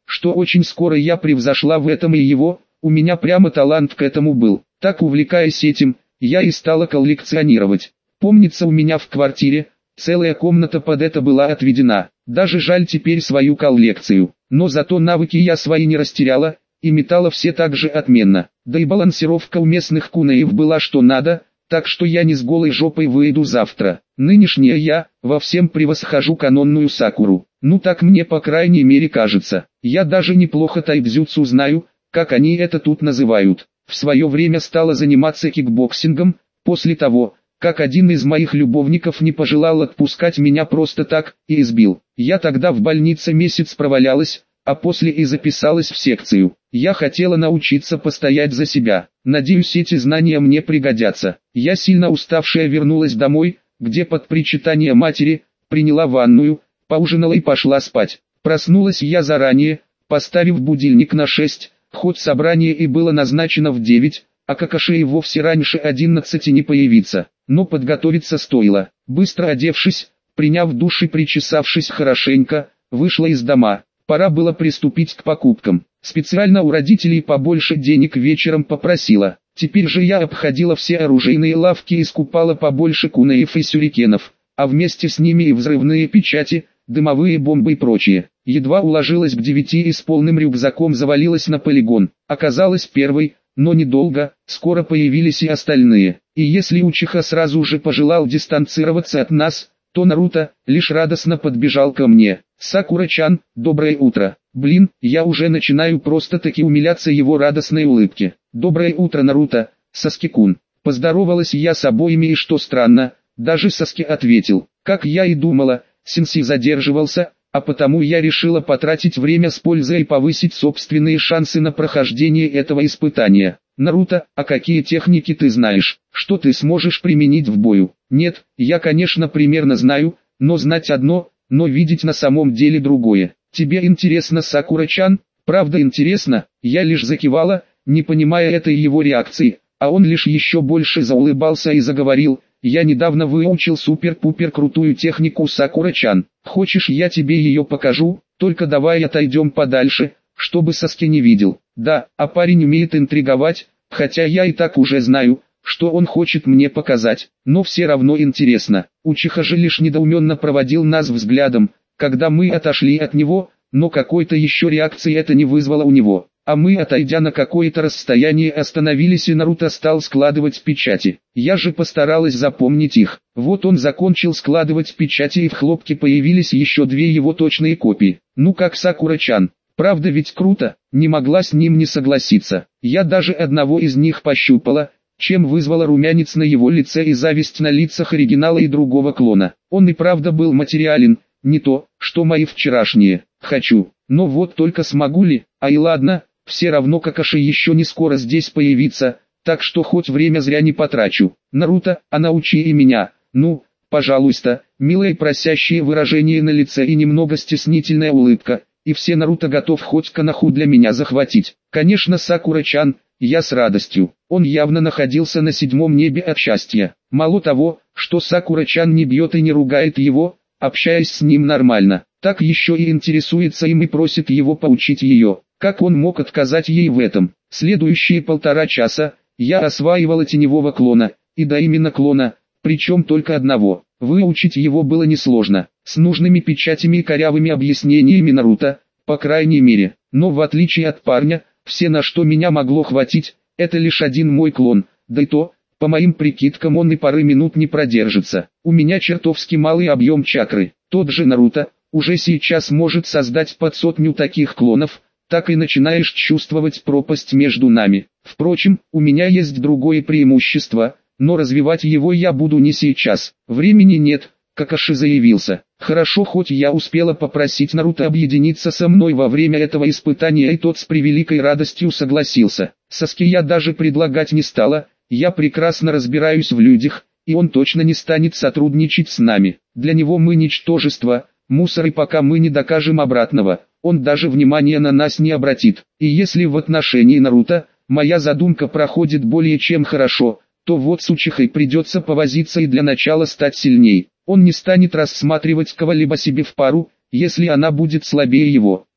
что очень скоро я превзошла в этом и его, у меня прямо талант к этому был. Так увлекаясь этим, я и стала коллекционировать. Помнится, у меня в квартире целая комната под это была отведена. Даже жаль теперь свою коллекцию. Но зато навыки я свои не растеряла, и метала все так же отменно. Да и балансировка у местных кунаев была что надо, так что я не с голой жопой выйду завтра. Нынешняя я во всем превосхожу канонную Сакуру. Ну так мне по крайней мере кажется. Я даже неплохо тайбзюцу знаю, как они это тут называют. В свое время стала заниматься кикбоксингом, после того, как один из моих любовников не пожелал отпускать меня просто так, и избил. Я тогда в больнице месяц провалялась, а после и записалась в секцию. Я хотела научиться постоять за себя. Надеюсь, эти знания мне пригодятся. Я сильно уставшая вернулась домой, где под причитание матери, приняла ванную, поужинала и пошла спать. Проснулась я заранее, поставив будильник на 6, хоть собрание и было назначено в 9, а Какаши и вовсе раньше 11 не появится. Но подготовиться стоило. Быстро одевшись, приняв душ и причесавшись хорошенько, вышла из дома. Пора было приступить к покупкам. Специально у родителей побольше денег вечером попросила. Теперь же я обходила все оружейные лавки и скупала побольше кунаев и сюрикенов, а вместе с ними и взрывные печати, дымовые бомбы и прочее. Едва уложилась к 9 и с полным рюкзаком завалилась на полигон. Оказалось первой, но недолго, скоро появились и остальные. И если Учиха сразу же пожелал дистанцироваться от нас, то Наруто лишь радостно подбежал ко мне. «Сакура-чан, доброе утро». Блин, я уже начинаю просто-таки умиляться его радостной улыбке. «Доброе утро, Наруто, Саски-кун». Поздоровалась я с обоими и что странно, даже Саски ответил. Как я и думала, сенсей задерживался, а потому я решила потратить время с пользой и повысить собственные шансы на прохождение этого испытания. «Наруто, а какие техники ты знаешь? Что ты сможешь применить в бою?» «Нет, я конечно примерно знаю, но знать одно, но видеть на самом деле другое. Тебе интересно, Сакура-чан?» «Правда интересно», я лишь закивала, не понимая этой его реакции, а он лишь еще больше заулыбался и заговорил. «Я недавно выучил супер-пупер крутую технику, Сакура-чан. Хочешь, я тебе ее покажу? Только давай отойдем подальше, чтобы Саски не видел». Да, а парень умеет интриговать, хотя я и так уже знаю, что он хочет мне показать, но все равно интересно. Учиха же лишь недоуменно проводил нас взглядом, когда мы отошли от него, но какой-то еще реакции это не вызвало у него. А мы, отойдя на какое-то расстояние, остановились, и Наруто стал складывать печати. Я же постаралась запомнить их. Вот он закончил складывать печати, и в хлопке появились еще две его точные копии. Ну как, Сакура-чан, правда ведь круто? Не могла с ним не согласиться. Я даже одного из них пощупала, чем вызвала румянец на его лице и зависть на лицах оригинала и другого клона. Он и правда был материален, не то, что мои вчерашние. Хочу, но вот только смогу ли? А и ладно, все равно Какаши еще не скоро здесь появится, так что хоть время зря не потрачу. «Наруто, а научи и меня, ну, пожалуйста». Милое просящее выражение на лице и немного стеснительная улыбка, и все Наруто готов хоть Коноху для меня захватить. Конечно, Сакура-чан, я с радостью. Он явно находился на 7-м небе от счастья. Мало того, что Сакура-чан не бьет и не ругает его, общаясь с ним нормально, так еще и интересуется им и просит его поучить ее. Как он мог отказать ей в этом? Следующие 1,5 часа я осваивала теневого клона, и да именно клона, причем только одного. Выучить его было несложно, с нужными печатями и корявыми объяснениями Наруто, по крайней мере. Но в отличие от парня, все на что меня могло хватить, это лишь один мой клон, да и то, по моим прикидкам, он и пары минут не продержится. У меня чертовски малый объем чакры. Тот же Наруто уже сейчас может создать под 100 таких клонов, так и начинаешь чувствовать пропасть между нами. Впрочем, у меня есть другое преимущество, но развивать его я буду не сейчас. Времени нет, Какаши заявился. Хорошо, хоть я успела попросить Наруто объединиться со мной во время этого испытания, и тот с превеликой радостью согласился. Саски я даже предлагать не стала, я прекрасно разбираюсь в людях, и он точно не станет сотрудничать с нами. Для него мы ничтожество, мусор, и пока мы не докажем обратного, он даже внимания на нас не обратит. И если в отношении Наруто моя задумка проходит более чем хорошо, то вот с Учихой придется повозиться и для начала стать сильней. Он не станет рассматривать кого-либо себе в пару, если она будет слабее его.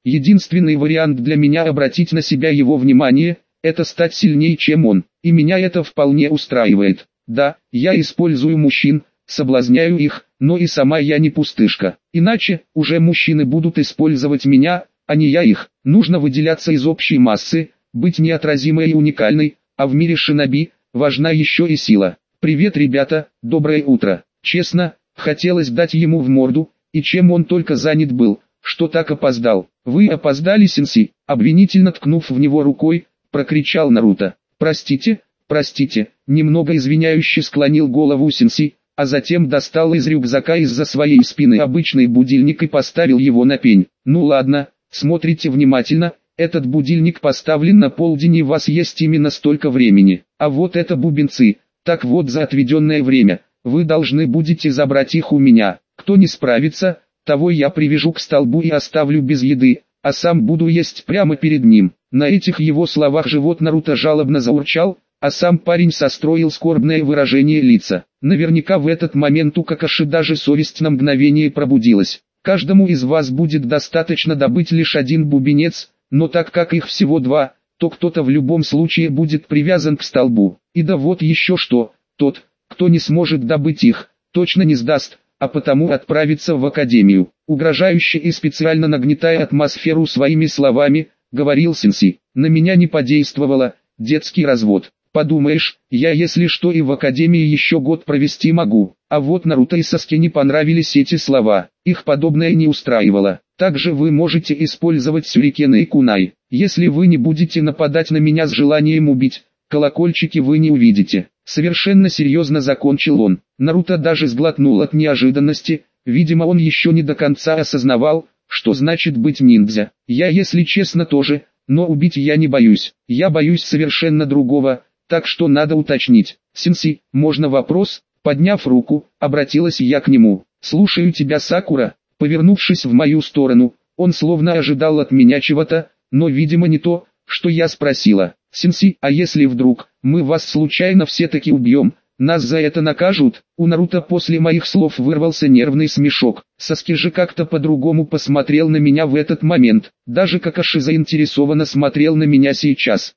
Единственный вариант для меня обратить на себя его внимание, это стать сильнее, чем он, и меня это вполне устраивает. Да, я использую мужчин, соблазняю их, но и сама я не пустышка. Иначе, уже мужчины будут использовать меня, а не я их. Нужно выделяться из общей массы, быть неотразимой и уникальной, а в мире шиноби важна еще и сила. «Привет, ребята, доброе утро». Честно, хотелось дать ему в морду, и чем он только занят был, что так опоздал. «Вы опоздали, Сенси», обвинительно ткнув в него рукой, прокричал Наруто. «Простите, простите», немного извиняюще склонил голову Сенси, а затем достал из рюкзака из-за своей спины обычный будильник и поставил его на пень. «Ну ладно, смотрите внимательно, этот будильник поставлен на полдень и у вас есть именно столько времени. А вот это бубенцы, так вот за отведенное время, вы должны будете забрать их у меня. Кто не справится, того я привяжу к столбу и оставлю без еды, а сам буду есть прямо перед ним». На этих его словах живот Наруто жалобно заурчал, а сам парень состроил скорбное выражение лица. Наверняка в этот момент у Какаши даже совесть на мгновение пробудилась. Каждому из вас будет достаточно добыть лишь один бубенец, но так как их всего два, то кто-то в любом случае будет привязан к столбу. И да вот еще что, тот, кто не сможет добыть их, точно не сдаст, а потому отправится в академию. Угрожающе и специально нагнетая атмосферу своими словами, говорил Сенси. На меня не подействовало, детский развод. Подумаешь, я если что и в академии еще год провести могу. А вот Наруто и Саске не понравились эти слова, их подобное не устраивало. Также вы можете использовать сюрикены и кунай. Если вы не будете нападать на меня с желанием убить, колокольчики вы не увидите. Совершенно серьезно закончил он. Наруто даже сглотнул от неожиданности, видимо он еще не до конца осознавал, что значит быть ниндзя. Я если честно тоже, но убить я не боюсь. Я боюсь совершенно другого, так что надо уточнить. Сенси, можно вопрос? Подняв руку, обратилась я к нему. Слушаю тебя, Сакура. Повернувшись в мою сторону, он словно ожидал от меня чего-то, но видимо не то, что я спросила. Сенси, а если вдруг мы вас случайно все-таки убьем, нас за это накажут? У Наруто после моих слов вырвался нервный смешок. Саски же как-то по-другому посмотрел на меня в этот момент. Даже Какаши заинтересованно смотрел на меня сейчас.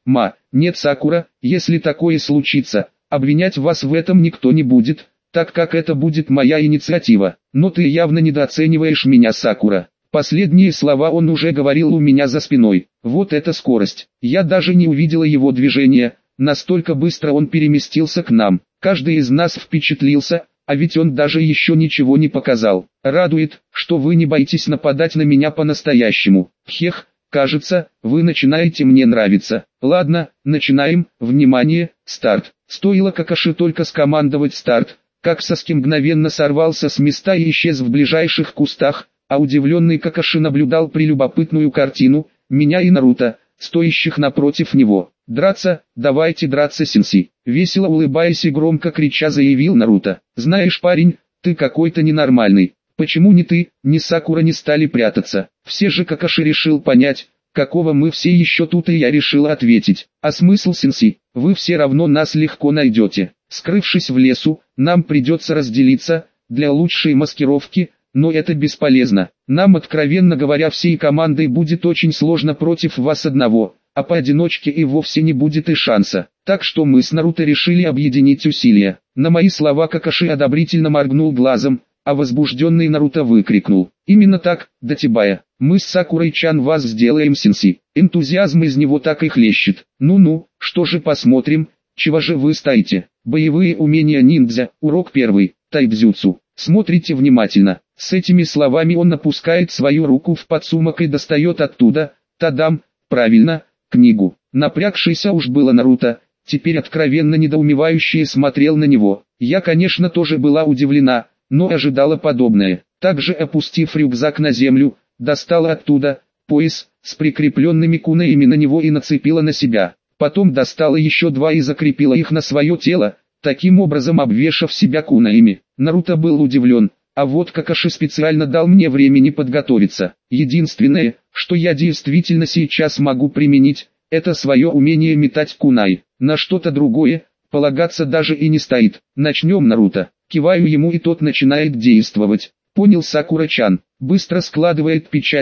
Нет, Сакура, если такое случится, обвинять вас в этом никто не будет, так как это будет моя инициатива. Но ты явно недооцениваешь меня, Сакура. Последние слова он уже говорил у меня за спиной. Вот эта скорость. Я даже не увидела его движения. Настолько быстро он переместился к нам. Каждый из нас впечатлился, а ведь он даже еще ничего не показал. Радует, что вы не боитесь нападать на меня по-настоящему. Хех, кажется, вы начинаете мне нравиться. Ладно, начинаем. Внимание, старт. Стоило Какаши только скомандовать старт, как Саски мгновенно сорвался с места и исчез в ближайших кустах, а удивленный Какаши наблюдал прелюбопытную картину, меня и Наруто, стоящих напротив него. «Драться, давайте драться, Сенси!» Весело улыбаясь и громко крича заявил Наруто. «Знаешь, парень, ты какой-то ненормальный. Почему ни ты, ни Сакура не стали прятаться?» Все же Какаши решил понять, какого мы все еще тут, и я решила ответить. «А смысл, Сенси? Вы все равно нас легко найдете. Скрывшись в лесу, нам придется разделиться, для лучшей маскировки, но это бесполезно. Нам, откровенно говоря, всей командой будет очень сложно против вас одного, а поодиночке и вовсе не будет и шанса. Так что мы с Наруто решили объединить усилия». На мои слова Какаши одобрительно моргнул глазом, а возбужденный Наруто выкрикнул: «Именно так, Датибая, мы с Сакурой-чан вас сделаем, Сенси». Энтузиазм из него так и хлещет. «Ну-ну, что же, посмотрим, чего же вы стоите?» Боевые умения ниндзя, урок 1, тайбзюцу. Смотрите внимательно. С этими словами он опускает свою руку в подсумок и достает оттуда, тадам, правильно, книгу. Напрягшийся уж было Наруто, теперь откровенно недоумевающе смотрел на него. Я, конечно, тоже была удивлена, но ожидала подобное. Также, опустив рюкзак на землю, достала оттуда пояс с прикрепленными кунаями на него и нацепила на себя. Потом достала еще два и закрепила их на свое тело, таким образом обвешав себя кунаями. Наруто был удивлен, а вот Какаши специально дал мне времени подготовиться. Единственное, что я действительно сейчас могу применить, это свое умение метать кунай. На что-то другое полагаться даже и не стоит. Начнем, Наруто. Киваю ему, и тот начинает действовать. Понял, Сакура-чан. Быстро складывает печати,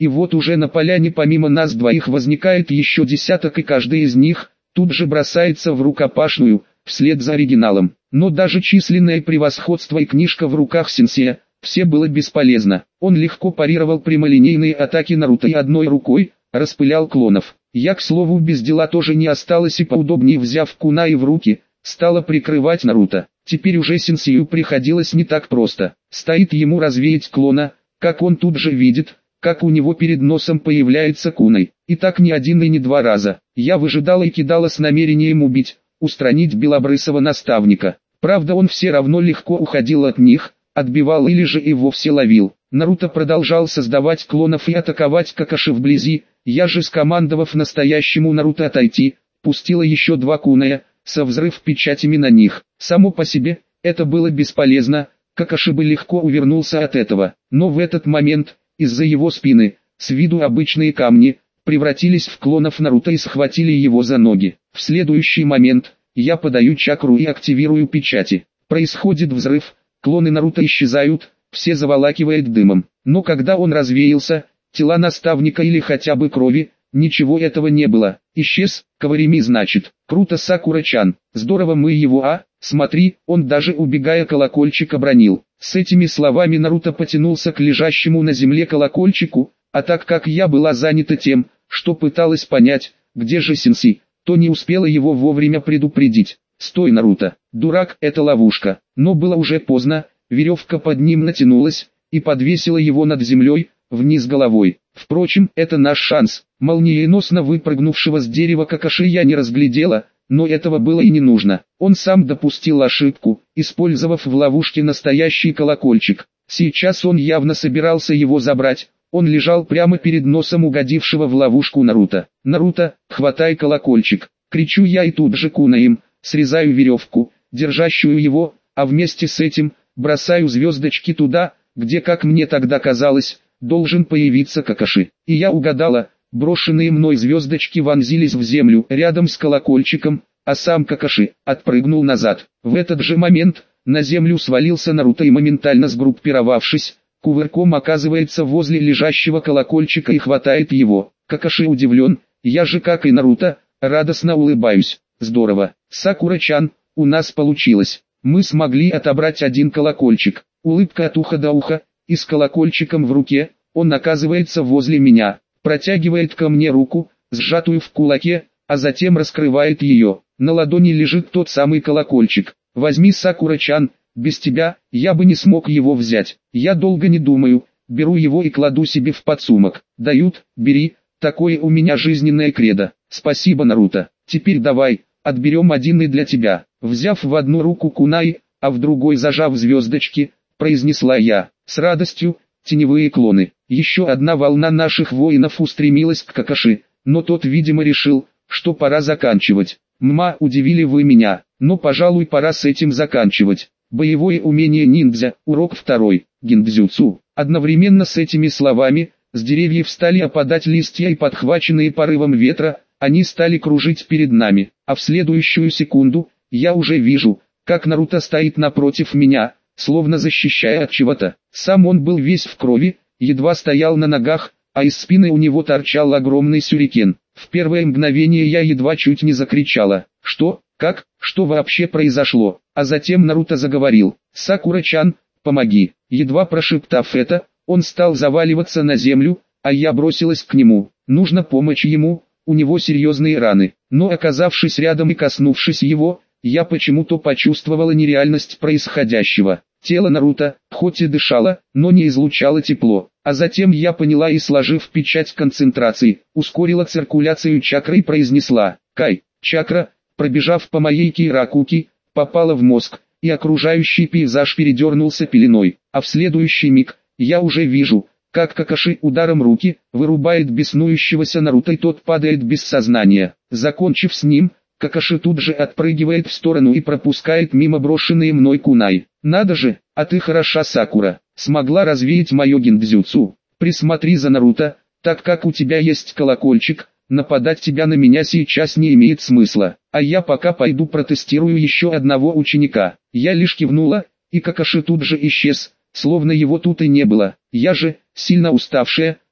И вот уже на поляне помимо нас двоих возникает еще десяток, и каждый из них тут же бросается в рукопашную, вслед за оригиналом. Но даже численное превосходство и книжка в руках сенсея, все было бесполезно. Он легко парировал прямолинейные атаки Наруто и одной рукой распылял клонов. Я, к слову, без дела тоже не осталась и поудобнее взяв кунаи в руки, стала прикрывать Наруто. Теперь уже сенсею приходилось не так просто. Стоит ему развеять клона, как он тут же видит, как у него перед носом появляется кунай. И так не один и не два раза. Я выжидала и кидала с намерением убить, устранить белобрысого наставника. Правда, он все равно легко уходил от них, отбивал или же и вовсе ловил. Наруто продолжал создавать клонов и атаковать Какаши вблизи. Я же, скомандовав настоящему Наруто отойти, пустила еще два куная, со взрыв печатями на них. Само по себе, это было бесполезно, Какаши бы легко увернулся от этого. Но в этот момент, из-за его спины, с виду обычные камни, превратились в клонов Наруто и схватили его за ноги. В следующий момент, я подаю чакру и активирую печати. Происходит взрыв, клоны Наруто исчезают, все заволакивает дымом. Но когда он развеялся, тела наставника или хотя бы крови, ничего этого не было. Исчез, Каварими значит. Круто, Сакура-чан. Здорово мы его, смотри, он даже убегая колокольчик обронил. С этими словами Наруто потянулся к лежащему на земле колокольчику, а так как я была занята тем, что пыталась понять, где же сенсей, то не успела его вовремя предупредить. «Стой, Наруто, дурак, это ловушка». Но было уже поздно, веревка под ним натянулась и подвесила его над землей, вниз головой. Впрочем, это наш шанс. Молниеносно выпрыгнувшего с дерева Какаши я не разглядела, но этого было и не нужно. Он сам допустил ошибку, использовав в ловушке настоящий колокольчик. Сейчас он явно собирался его забрать. Он лежал прямо перед носом угодившего в ловушку Наруто. «Наруто, хватай колокольчик!» Кричу я и тут же кунаем, срезаю веревку, держащую его, а вместе с этим, бросаю звездочки туда, где, как мне тогда казалось, должен появиться Какаши. И я угадала, брошенные мной звездочки вонзились в землю рядом с колокольчиком, а сам Какаши отпрыгнул назад. В этот же момент, на землю свалился Наруто и моментально сгруппировавшись, кувырком оказывается возле лежащего колокольчика и хватает его. Какаши удивлен, я же, как и Наруто, радостно улыбаюсь. Здорово, Сакура-чан, у нас получилось. Мы смогли отобрать один колокольчик. Улыбка от уха до уха, и с колокольчиком в руке, он оказывается возле меня, протягивает ко мне руку, сжатую в кулаке, а затем раскрывает ее. На ладони лежит тот самый колокольчик. Возьми, Сакура-чан, без тебя, я бы не смог его взять. Я долго не думаю, беру его и кладу себе в подсумок. Дают, бери, такое у меня жизненное кредо. Спасибо, Наруто. Теперь давай, отберем один и для тебя. Взяв в одну руку кунай, а в другой зажав звездочки, произнесла я. С радостью, теневые клоны. Еще одна волна наших воинов устремилась к Какаши, но тот, видимо, решил, что пора заканчивать. Удивили вы меня, но, пожалуй, пора с этим заканчивать. Боевое умение ниндзя, урок 2, гиндзюцу. Одновременно с этими словами, с деревьев стали опадать листья и, подхваченные порывом ветра, они стали кружить перед нами, а в следующую секунду, я уже вижу, как Наруто стоит напротив меня, словно защищая от чего-то. Сам он был весь в крови, едва стоял на ногах, а из спины у него торчал огромный сюрикен. В первое мгновение я едва чуть не закричала. Что, как, что вообще произошло? А затем Наруто заговорил. «Сакура-чан, помоги». Едва прошептав это, он стал заваливаться на землю, а я бросилась к нему. Нужно помочь ему, у него серьезные раны. Но оказавшись рядом и коснувшись его, я почему-то почувствовала нереальность происходящего. Тело Наруто, хоть и дышало, но не излучало тепло. А затем я поняла и, сложив печать концентрации, ускорила циркуляцию чакры и произнесла «Кай». Чакра, пробежав по моей киракуки, попала в мозг, и окружающий пейзаж передернулся пеленой. А в следующий миг, я уже вижу, как Какаши ударом руки вырубает беснующегося Наруто, и тот падает без сознания. Закончив с ним, Какаши тут же отпрыгивает в сторону и пропускает мимо брошенные мной кунай. «Надо же, а ты хороша, Сакура, смогла развеять мое гиндзюцу. Присмотри за Наруто, так как у тебя есть колокольчик, нападать тебя на меня сейчас не имеет смысла, а я пока пойду протестирую еще одного ученика». Я лишь кивнула, и Какаши тут же исчез, словно его тут и не было. Я же, сильно уставшая,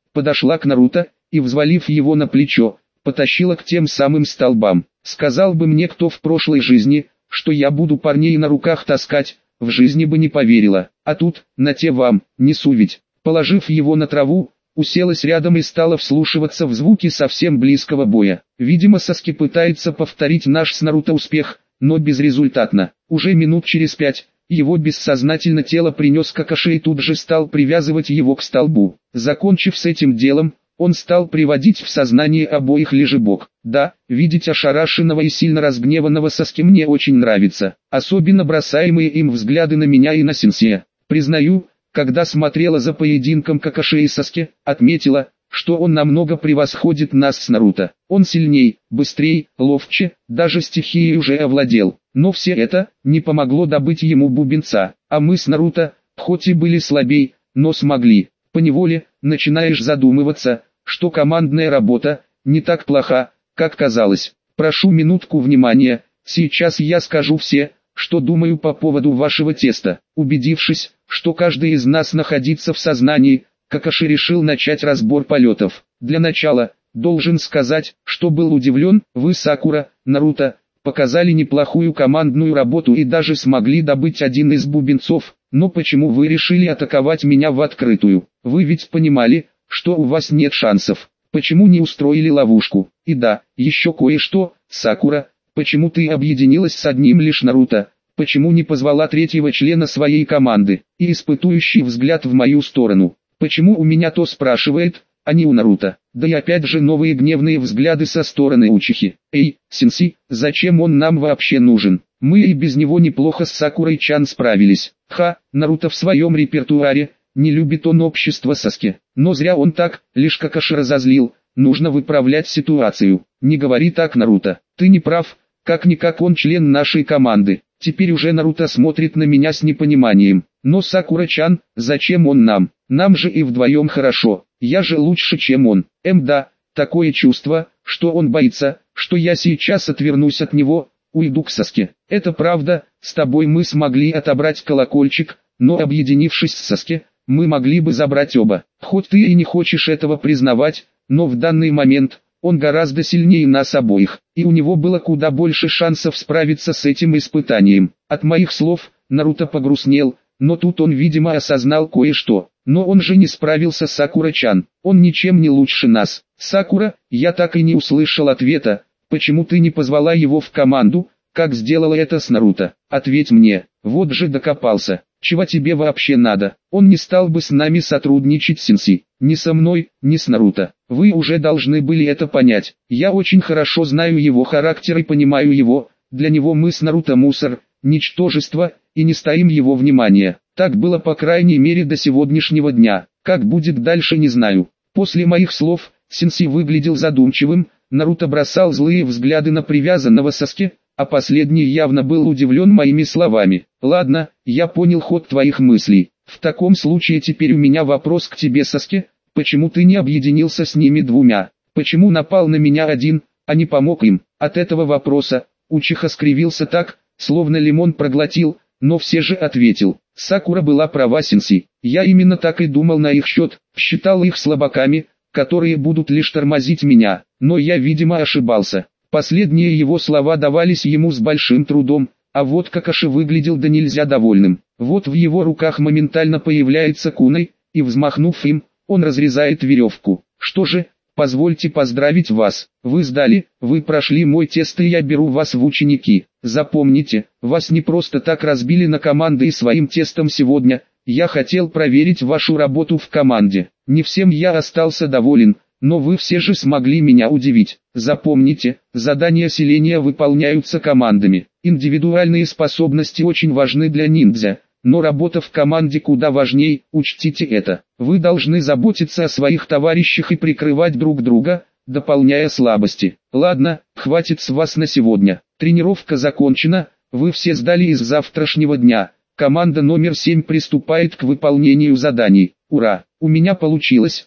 подошла к Наруто и, взвалив его на плечо, потащила к тем самым столбам. Сказал бы мне кто в прошлой жизни, что я буду парней на руках таскать, в жизни бы не поверила. А тут, на те вам, несу ведь. Положив его на траву, уселась рядом и стала вслушиваться в звуки совсем близкого боя. Видимо, Саски пытается повторить наш с Наруто успех, но безрезультатно. Уже минут через 5, его бессознательно тело принес Какаши и тут же стал привязывать его к столбу. Закончив с этим делом, он стал приводить в сознание обоих лежебок. Да, видеть ошарашенного и сильно разгневанного Саски мне очень нравится, особенно бросаемые им взгляды на меня и на сенсея. Признаю, когда смотрела за поединком Какаши и Саски, отметила, что он намного превосходит нас с Наруто. Он сильней, быстрей, ловче, даже стихией уже овладел. Но все это не помогло добыть ему бубенца, а мы с Наруто, хоть и были слабей, но смогли. Поневоле начинаешь задумываться, что командная работа не так плоха, как казалось. Прошу минутку внимания, сейчас я скажу все, что думаю по поводу вашего теста. Убедившись, что каждый из нас находится в сознании, Какаши решил начать разбор полетов. Для начала, должен сказать, что был удивлен, вы, Сакура, Наруто, показали неплохую командную работу и даже смогли добыть один из бубенцов, но почему вы решили атаковать меня в открытую? Вы ведь понимали, что у вас нет шансов. Почему не устроили ловушку? И да, еще кое-что, Сакура, почему ты объединилась с одним лишь Наруто? Почему не позвала третьего члена своей команды? И испытующий взгляд в мою сторону. Почему у меня то спрашивает, а не у Наруто? Да и опять же новые гневные взгляды со стороны Учихи. Эй, Сенси, зачем он нам вообще нужен? Мы и без него неплохо с Сакурой-чан справились. Наруто в своем репертуаре, не любит он общество Саски. Но зря он так, лишь Какаши разозлил, нужно выправлять ситуацию. Не говори так, Наруто, ты не прав, как-никак он член нашей команды. Теперь уже Наруто смотрит на меня с непониманием. Но Сакура-чан, зачем он нам? Нам же и вдвоем хорошо. Я же лучше, чем он. Да, такое чувство, что он боится, что я сейчас отвернусь от него, уйду к Саске. Это правда, с тобой мы смогли отобрать колокольчик, но объединившись с Саске, мы могли бы забрать оба. Хоть ты и не хочешь этого признавать, но в данный момент он гораздо сильнее нас обоих, и у него было куда больше шансов справиться с этим испытанием. От моих слов, Наруто погрустнел, но тут он видимо осознал кое-что. Но он же не справился с Сакура-чан, он ничем не лучше нас. Сакура, я так и не услышал ответа, почему ты не позвала его в команду, как сделала это с Наруто? Ответь мне, вот же докопался. Чего тебе вообще надо? Он не стал бы с нами сотрудничать, Сенси. Ни со мной, ни с Наруто. Вы уже должны были это понять. Я очень хорошо знаю его характер и понимаю его. Для него мы с Наруто мусор, ничтожество, и не стоим его внимания. Так было по крайней мере до сегодняшнего дня. Как будет дальше, не знаю. После моих слов, Сенси выглядел задумчивым, Наруто бросал злые взгляды на привязанного Саски, а последний явно был удивлен моими словами. Ладно, я понял ход твоих мыслей. В таком случае теперь у меня вопрос к тебе, Саски. Почему ты не объединился с ними двумя? Почему напал на меня один, а не помог им? От этого вопроса Учиха скривился так, словно лимон проглотил, но все же ответил. Сакура была права, Сенси. Я именно так и думал на их счет, считал их слабаками, которые будут лишь тормозить меня, но я видимо ошибался. Последние его слова давались ему с большим трудом, а вот Какаши выглядел да нельзя довольным. Вот в его руках моментально появляется кунай, и взмахнув им, он разрезает веревку. Что же, позвольте поздравить вас, вы сдали, вы прошли мой тест и я беру вас в ученики. Запомните, вас не просто так разбили на команды и своим тестом сегодня, я хотел проверить вашу работу в команде. Не всем я остался доволен, но вы все же смогли меня удивить. Запомните, задания селения выполняются командами. Индивидуальные способности очень важны для ниндзя, но работа в команде куда важней, учтите это. Вы должны заботиться о своих товарищах и прикрывать друг друга, дополняя слабости. Ладно, хватит с вас на сегодня. Тренировка закончена, вы все сдали из завтрашнего дня. Команда номер 7 приступает к выполнению заданий. Ура, у меня получилось.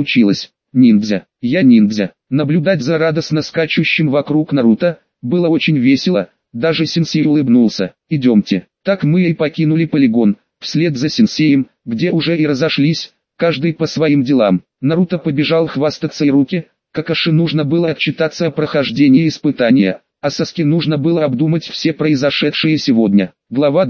Ниндзя, я ниндзя. Наблюдать за радостно скачущим вокруг Наруто было очень весело, даже Сенсей улыбнулся. Идемте. Так мы и покинули полигон, вслед за Сенсеем, где уже и разошлись, каждый по своим делам. Наруто побежал хвастаться Ируке, Какаши нужно было отчитаться о прохождении испытания, а Саске нужно было обдумать все произошедшие сегодня. Глава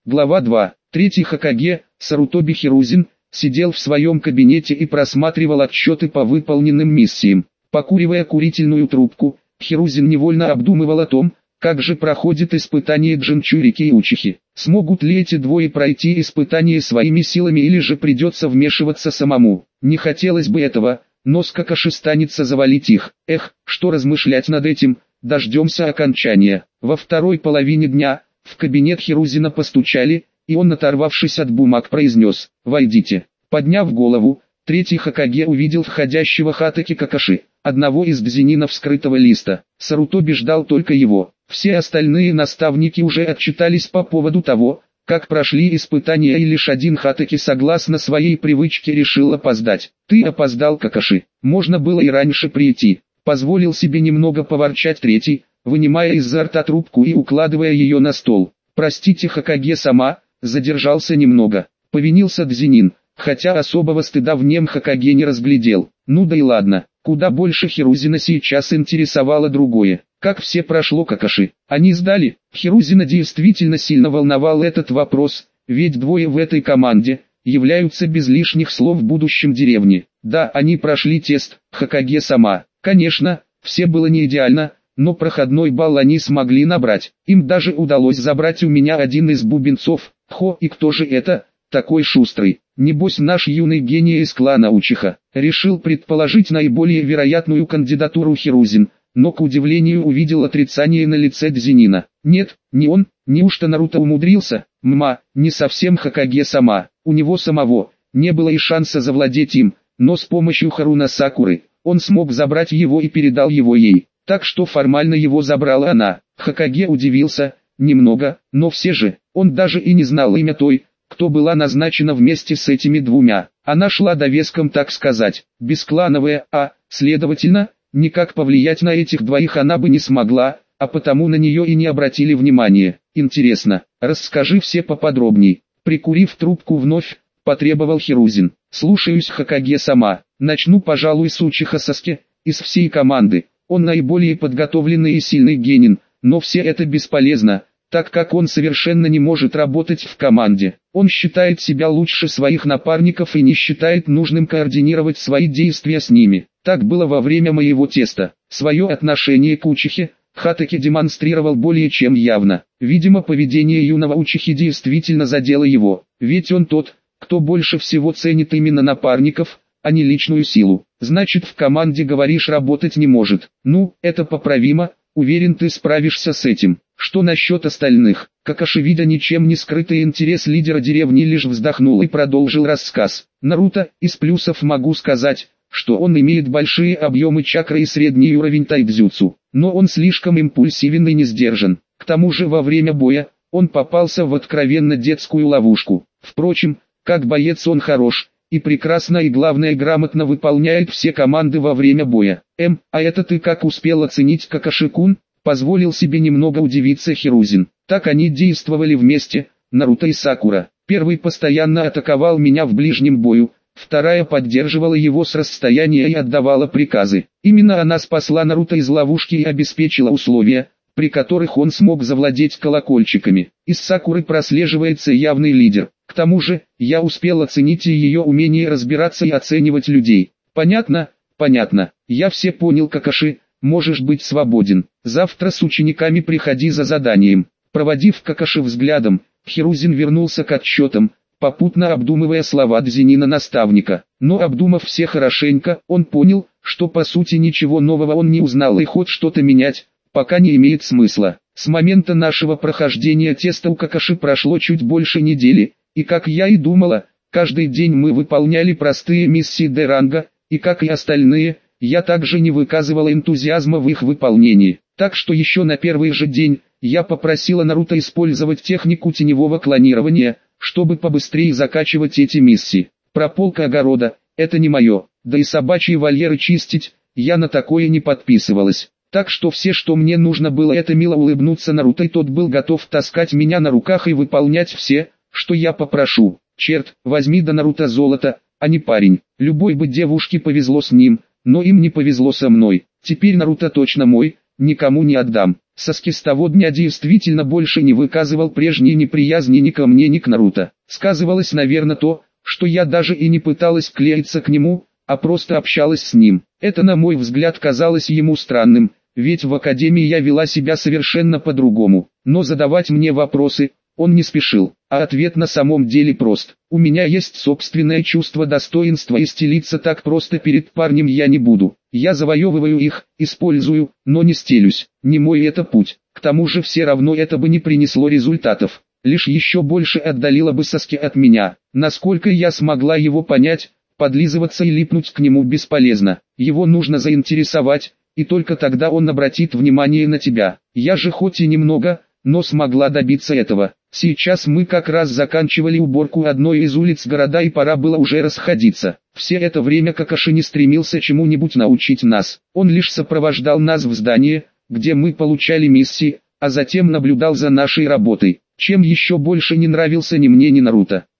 2. Третий Хокаге, Сарутоби Хирузин, сидел в своем кабинете и просматривал отчеты по выполненным миссиям. Покуривая курительную трубку, Хирузин невольно обдумывал о том, как же проходит испытание Джинчурики и Учихи. Смогут ли эти двое пройти испытание своими силами или же придется вмешиваться самому? Не хотелось бы этого, но с Какаши станется завалить их. Что размышлять над этим, дождемся окончания. Во второй половине дня, в кабинет Хирузина постучали, и он, оторвавшись от бумаг, произнес: «Войдите». Подняв голову, третий Хокаге увидел входящего Хатаки Какаши, одного из дзенинов скрытого листа. Сарутоби ждал только его. Все остальные наставники уже отчитались по поводу того, как прошли испытания, и лишь один Хатаки согласно своей привычке решил опоздать. «Ты опоздал, Какаши, можно было и раньше прийти», позволил себе немного поворчать третий, вынимая изо рта трубку и укладывая ее на стол. «Простите, Хокаге-сама, задержался немного», повинился дзенин, хотя особого стыда в нем Хокаге не разглядел. Ну да и ладно, куда больше Хирузина сейчас интересовало другое. Как все прошло Какаши? Они сдали? Хирузина действительно сильно волновал этот вопрос, ведь двое в этой команде являются без лишних слов в будущем деревни. Да, они прошли тест, Хокаге-сама. Конечно, все было не идеально, но проходной балл они смогли набрать. Им даже удалось забрать у меня один из бубенцов. И кто же это? Такой шустрый. Небось наш юный гений из клана Учиха. Решил предположить наиболее вероятную кандидатуру Хирузин, но к удивлению увидел отрицание на лице дзенина. Нет, не он, неужто Наруто умудрился? Не совсем Хокаге-сама. У него самого не было и шанса завладеть им, но с помощью Харуна Сакуры он смог забрать его и передал его ей. Так что формально его забрала она. Хокаге удивился немного, но все же, он даже и не знал имя той, кто была назначена вместе с этими двумя. Она шла довеском, так сказать, бесклановая, следовательно, никак повлиять на этих двоих она бы не смогла, а потому на нее и не обратили внимания. Интересно, расскажи все поподробней. Прикурив трубку вновь, потребовал Хирузин. Слушаюсь, Хокаге-сама. Начну, пожалуй, с Учиха Саске, из всей команды. Он наиболее подготовленный и сильный генин, но все это бесполезно, так как он совершенно не может работать в команде. Он считает себя лучше своих напарников и не считает нужным координировать свои действия с ними. Так было во время моего теста. Свое отношение к Учихе Хатаки демонстрировал более чем явно. Видимо, поведение юного Учихи действительно задело его, ведь он тот, кто больше всего ценит именно напарников, а не личную силу. Значит, в команде, говоришь, работать не может. Ну, это поправимо, уверен, ты справишься с этим. Что насчет остальных? Какаши, видя ничем не скрытый интерес лидера деревни, лишь вздохнул и продолжил рассказ. Наруто, из плюсов могу сказать, что он имеет большие объемы чакры и средний уровень тайдзюцу, но он слишком импульсивен и не сдержан. К тому же во время боя, он попался в откровенно детскую ловушку. Впрочем, как боец он хорош, и прекрасно и главное грамотно выполняет все команды во время боя. А это ты как успел оценить, Какаши-кун? Позволил себе немного удивиться Хирузин. Так они действовали вместе, Наруто и Сакура. Первый постоянно атаковал меня в ближнем бою, вторая поддерживала его с расстояния и отдавала приказы. Именно она спасла Наруто из ловушки и обеспечила условия, при которых он смог завладеть колокольчиками. Из Сакуры прослеживается явный лидер. К тому же, я успел оценить и ее умение разбираться и оценивать людей. Понятно? Понятно. Я все понял, Какаши, можешь быть свободен. Завтра с учениками приходи за заданием. Проводив Какаши взглядом, Хирузин вернулся к отчетам, попутно обдумывая слова дзенина-наставника. Но обдумав все хорошенько, он понял, что по сути ничего нового он не узнал и хоть что-то менять пока не имеет смысла. С момента нашего прохождения теста у Какаши прошло чуть больше недели, и как я и думала, каждый день мы выполняли простые миссии Д-ранга, и как и остальные, я также не выказывала энтузиазма в их выполнении. Так что еще на первый же день, я попросила Наруто использовать технику теневого клонирования, чтобы побыстрее закачивать эти миссии. Прополка огорода, это не мое, да и собачьи вольеры чистить, я на такое не подписывалась. Так что все, что мне нужно было, это мило улыбнуться Наруто, и тот был готов таскать меня на руках и выполнять все, что я попрошу. Черт, возьми, до Наруто золото, а не парень. Любой бы девушке повезло с ним, но им не повезло со мной. Теперь Наруто точно мой, никому не отдам. Саски с того дня действительно больше не выказывал прежней неприязни ни ко мне, ни к Наруто. Сказывалось, наверное, то, что я даже и не пыталась клеиться к нему, а просто общалась с ним. Это, на мой взгляд, казалось ему странным, ведь в академии я вела себя совершенно по-другому. Но задавать мне вопросы он не спешил, а ответ на самом деле прост. У меня есть собственное чувство достоинства, и стелиться так просто перед парнем я не буду. Я завоевываю их, использую, но не стелюсь. Не мой это путь. К тому же все равно это бы не принесло результатов. Лишь еще больше отдалило бы Саски от меня. Насколько я смогла его понять, подлизываться и липнуть к нему бесполезно. Его нужно заинтересовать, и только тогда он обратит внимание на тебя. Я же хоть и немного, но смогла добиться этого. Сейчас мы как раз заканчивали уборку одной из улиц города, и пора было уже расходиться. Все это время Какаши не стремился чему-нибудь научить нас. Он лишь сопровождал нас в здание, где мы получали миссии, а затем наблюдал за нашей работой. Чем еще больше не нравился ни мне, ни Наруто.